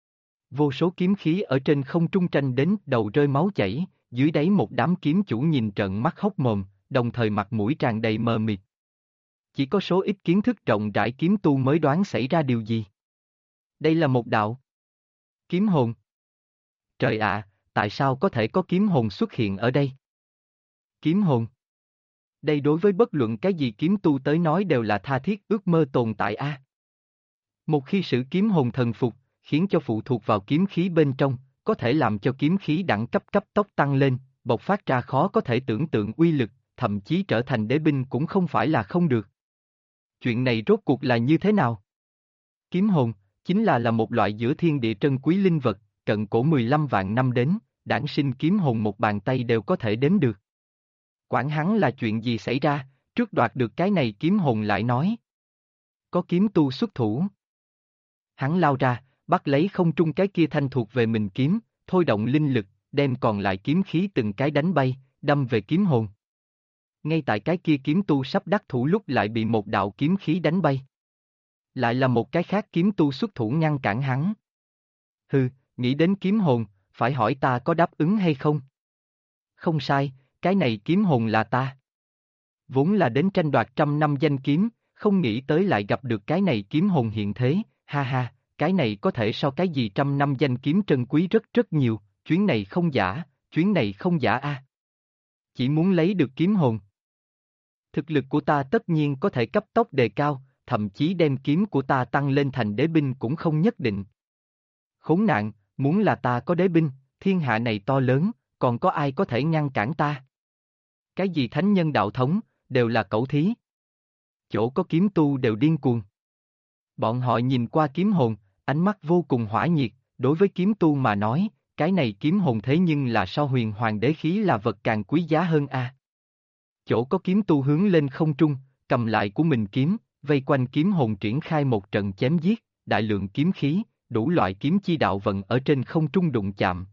Vô số kiếm khí ở trên không trung tranh đến đầu rơi máu chảy, dưới đáy một đám kiếm chủ nhìn trợn mắt hốc mồm, đồng thời mặt mũi tràn đầy mờ mịt. Chỉ có số ít kiến thức rộng rãi kiếm tu mới đoán xảy ra điều gì. Đây là một đạo kiếm hồn. Trời ạ, tại sao có thể có kiếm hồn xuất hiện ở đây? Kiếm hồn. Đây đối với bất luận cái gì kiếm tu tới nói đều là tha thiết ước mơ tồn tại a. Một khi sử kiếm hồn thần phục, khiến cho phụ thuộc vào kiếm khí bên trong, có thể làm cho kiếm khí đẳng cấp cấp tốc tăng lên, bộc phát ra khó có thể tưởng tượng uy lực, thậm chí trở thành đế binh cũng không phải là không được. Chuyện này rốt cuộc là như thế nào? Kiếm hồn, chính là một loại giữa thiên địa trân quý linh vật, cận cổ 15 vạn năm đến, đản sinh kiếm hồn một bàn tay đều có thể đếm được. Quản hắn là chuyện gì xảy ra, trước đoạt được cái này kiếm hồn lại nói. Có kiếm tu xuất thủ. Hắn lao ra, bắt lấy không trung cái kia thanh thuộc về mình kiếm, thôi động linh lực, đem còn lại kiếm khí từng cái đánh bay, đâm về kiếm hồn. Ngay tại cái kia kiếm tu sắp đắc thủ lúc lại bị một đạo kiếm khí đánh bay. Lại là một cái khác kiếm tu xuất thủ ngăn cản hắn. Hừ, nghĩ đến kiếm hồn, phải hỏi ta có đáp ứng hay không? Không sai, cái này kiếm hồn là ta. Vốn là đến tranh đoạt 100 năm danh kiếm, không nghĩ tới lại gặp được cái này kiếm hồn hiện thế, ha ha, cái này có thể so cái gì 100 năm danh kiếm trân quý rất rất nhiều, chuyến này không giả, chuyến này không giả a. Chỉ muốn lấy được kiếm hồn. Thực lực của ta tất nhiên có thể cấp tốc đề cao, thậm chí đem kiếm của ta tăng lên thành đế binh cũng không nhất định. Khốn nạn, muốn là ta có đế binh, thiên hạ này to lớn, còn có ai có thể ngăn cản ta? Cái gì thánh nhân đạo thống, đều là cẩu thí. Chỗ có kiếm tu đều điên cuồng. Bọn họ nhìn qua kiếm hồn, ánh mắt vô cùng hỏa nhiệt, đối với kiếm tu mà nói, cái này kiếm hồn thế nhưng là so huyền hoàng đế khí là vật càng quý giá hơn a. Chỗ có kiếm tu hướng lên không trung, cầm lại của mình kiếm, vây quanh kiếm hồn triển khai một trận chém giết, đại lượng kiếm khí, đủ loại kiếm chi đạo vận ở trên không trung đụng chạm.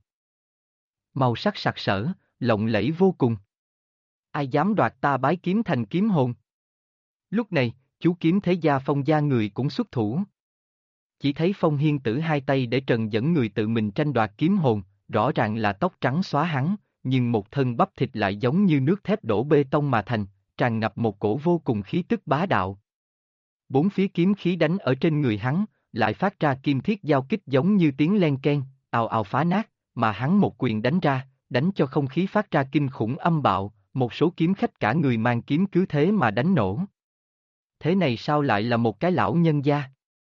Màu sắc sặc sỡ, lộng lẫy vô cùng. Ai dám đoạt ta bái kiếm thành kiếm hồn? Lúc này, chú kiếm thế gia Phong gia người cũng xuất thủ. Chỉ thấy Phong Hiên Tử hai tay để trần dẫn người tự mình tranh đoạt kiếm hồn, rõ ràng là tóc trắng xóa hắn, nhưng một thân bắp thịt lại giống như nước thép đổ bê tông mà thành, tràn ngập một cổ vô cùng khí tức bá đạo. Bốn phía kiếm khí đánh ở trên người hắn, lại phát ra kim thiết giao kích giống như tiếng len keng, ào ào phá nát, mà hắn một quyền đánh ra, đánh cho không khí phát ra kinh khủng âm bạo, một số kiếm khách cả người mang kiếm cứ thế mà đánh nổ. Thế này sao lại là một cái lão nhân gia?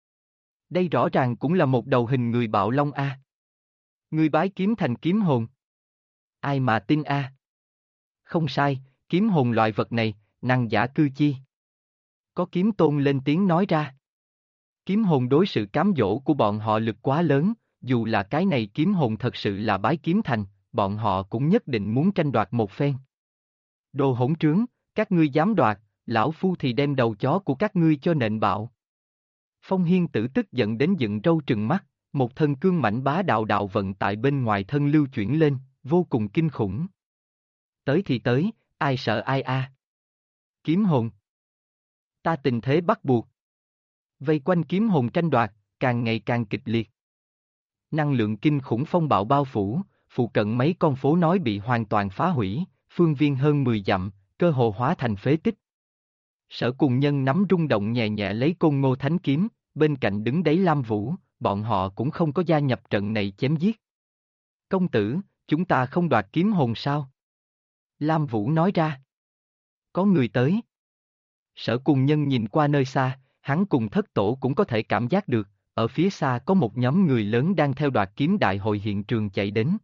Đây rõ ràng cũng là một đầu hình người bạo long a. Người bái kiếm thành kiếm hồn. Ai mà tin a? Không sai, kiếm hồn loại vật này, năng giả cư chi. Có kiếm tôn lên tiếng nói ra. Kiếm hồn đối sự cám dỗ của bọn họ lực quá lớn, dù là cái này kiếm hồn thật sự là bái kiếm thành, bọn họ cũng nhất định muốn tranh đoạt một phen. Đồ hỗn trướng, các ngươi dám đoạt, lão phu thì đem đầu chó của các ngươi cho nện bạo. Phong Hiên Tử tức giận đến dựng râu trừng mắt, một thân cương mãnh bá đạo đạo vận tại bên ngoài thân lưu chuyển lên, vô cùng kinh khủng. Tới thì tới, ai sợ ai a? Kiếm hồn. Ta tình thế bắt buộc. Vây quanh kiếm hồn tranh đoạt, càng ngày càng kịch liệt. Năng lượng kinh khủng phong bạo bao phủ, phụ cận mấy con phố nói bị hoàn toàn phá hủy, phương viên hơn 10 dặm, cơ hồ hóa thành phế tích. Sở Cùng Nhân nắm rung động nhẹ nhẹ lấy Côn Ngô Thánh Kiếm, bên cạnh đứng đấy Lam Vũ, bọn họ cũng không có gia nhập trận này chém giết. Công tử, chúng ta không đoạt kiếm hồn sao? Lam Vũ nói ra. Có người tới. Sở Cùng Nhân nhìn qua nơi xa, hắn cùng thất tổ cũng có thể cảm giác được, ở phía xa có một nhóm người lớn đang theo đoạt kiếm đại hội hiện trường chạy đến.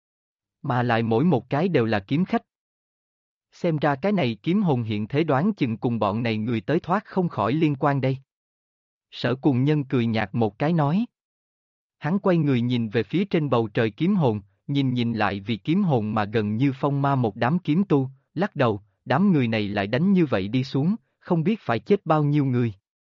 Mà lại mỗi một cái đều là kiếm khách. Xem ra cái này kiếm hồn hiện thế đoán chừng cùng bọn này người tới thoát không khỏi liên quan đây. Sở Cùng Nhân cười nhạt một cái nói. Hắn quay người nhìn về phía trên bầu trời kiếm hồn, nhìn lại vì kiếm hồn mà gần như phong ma một đám kiếm tu, lắc đầu, đám người này lại đánh như vậy đi xuống, không biết phải chết bao nhiêu người.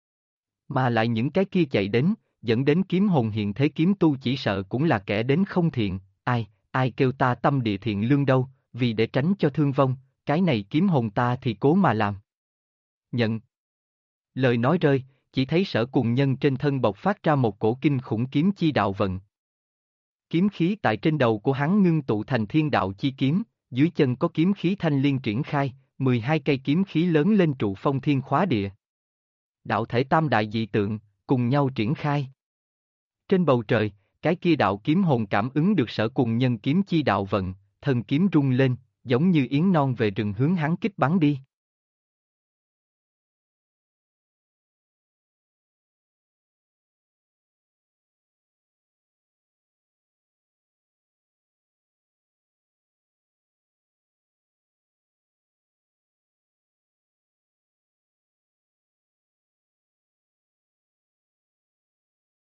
Mà lại những cái kia chạy đến, dẫn đến kiếm hồn hiện thế kiếm tu chỉ sợ cũng là kẻ đến không thiện, ai kêu ta tâm địa thiện lương đâu, vì để tránh cho thương vong, cái này kiếm hồn ta thì cố mà làm. Nhận. Lời nói rơi, chỉ thấy Sở Cùng Nhân trên thân bộc phát ra một cổ kinh khủng kiếm chi đạo vận. Kiếm khí tại trên đầu của hắn ngưng tụ thành thiên đạo chi kiếm, dưới chân có kiếm khí thanh liên triển khai, 12 cây kiếm khí lớn lên trụ phong thiên khóa địa. Đạo thể tam đại dị tượng, cùng nhau triển khai. Trên bầu trời, cái kia đạo kiếm hồn cảm ứng được Sở Cùng Nhân kiếm chi đạo vận, thân kiếm rung lên, giống như yến non về rừng hướng hắn kích bắn đi.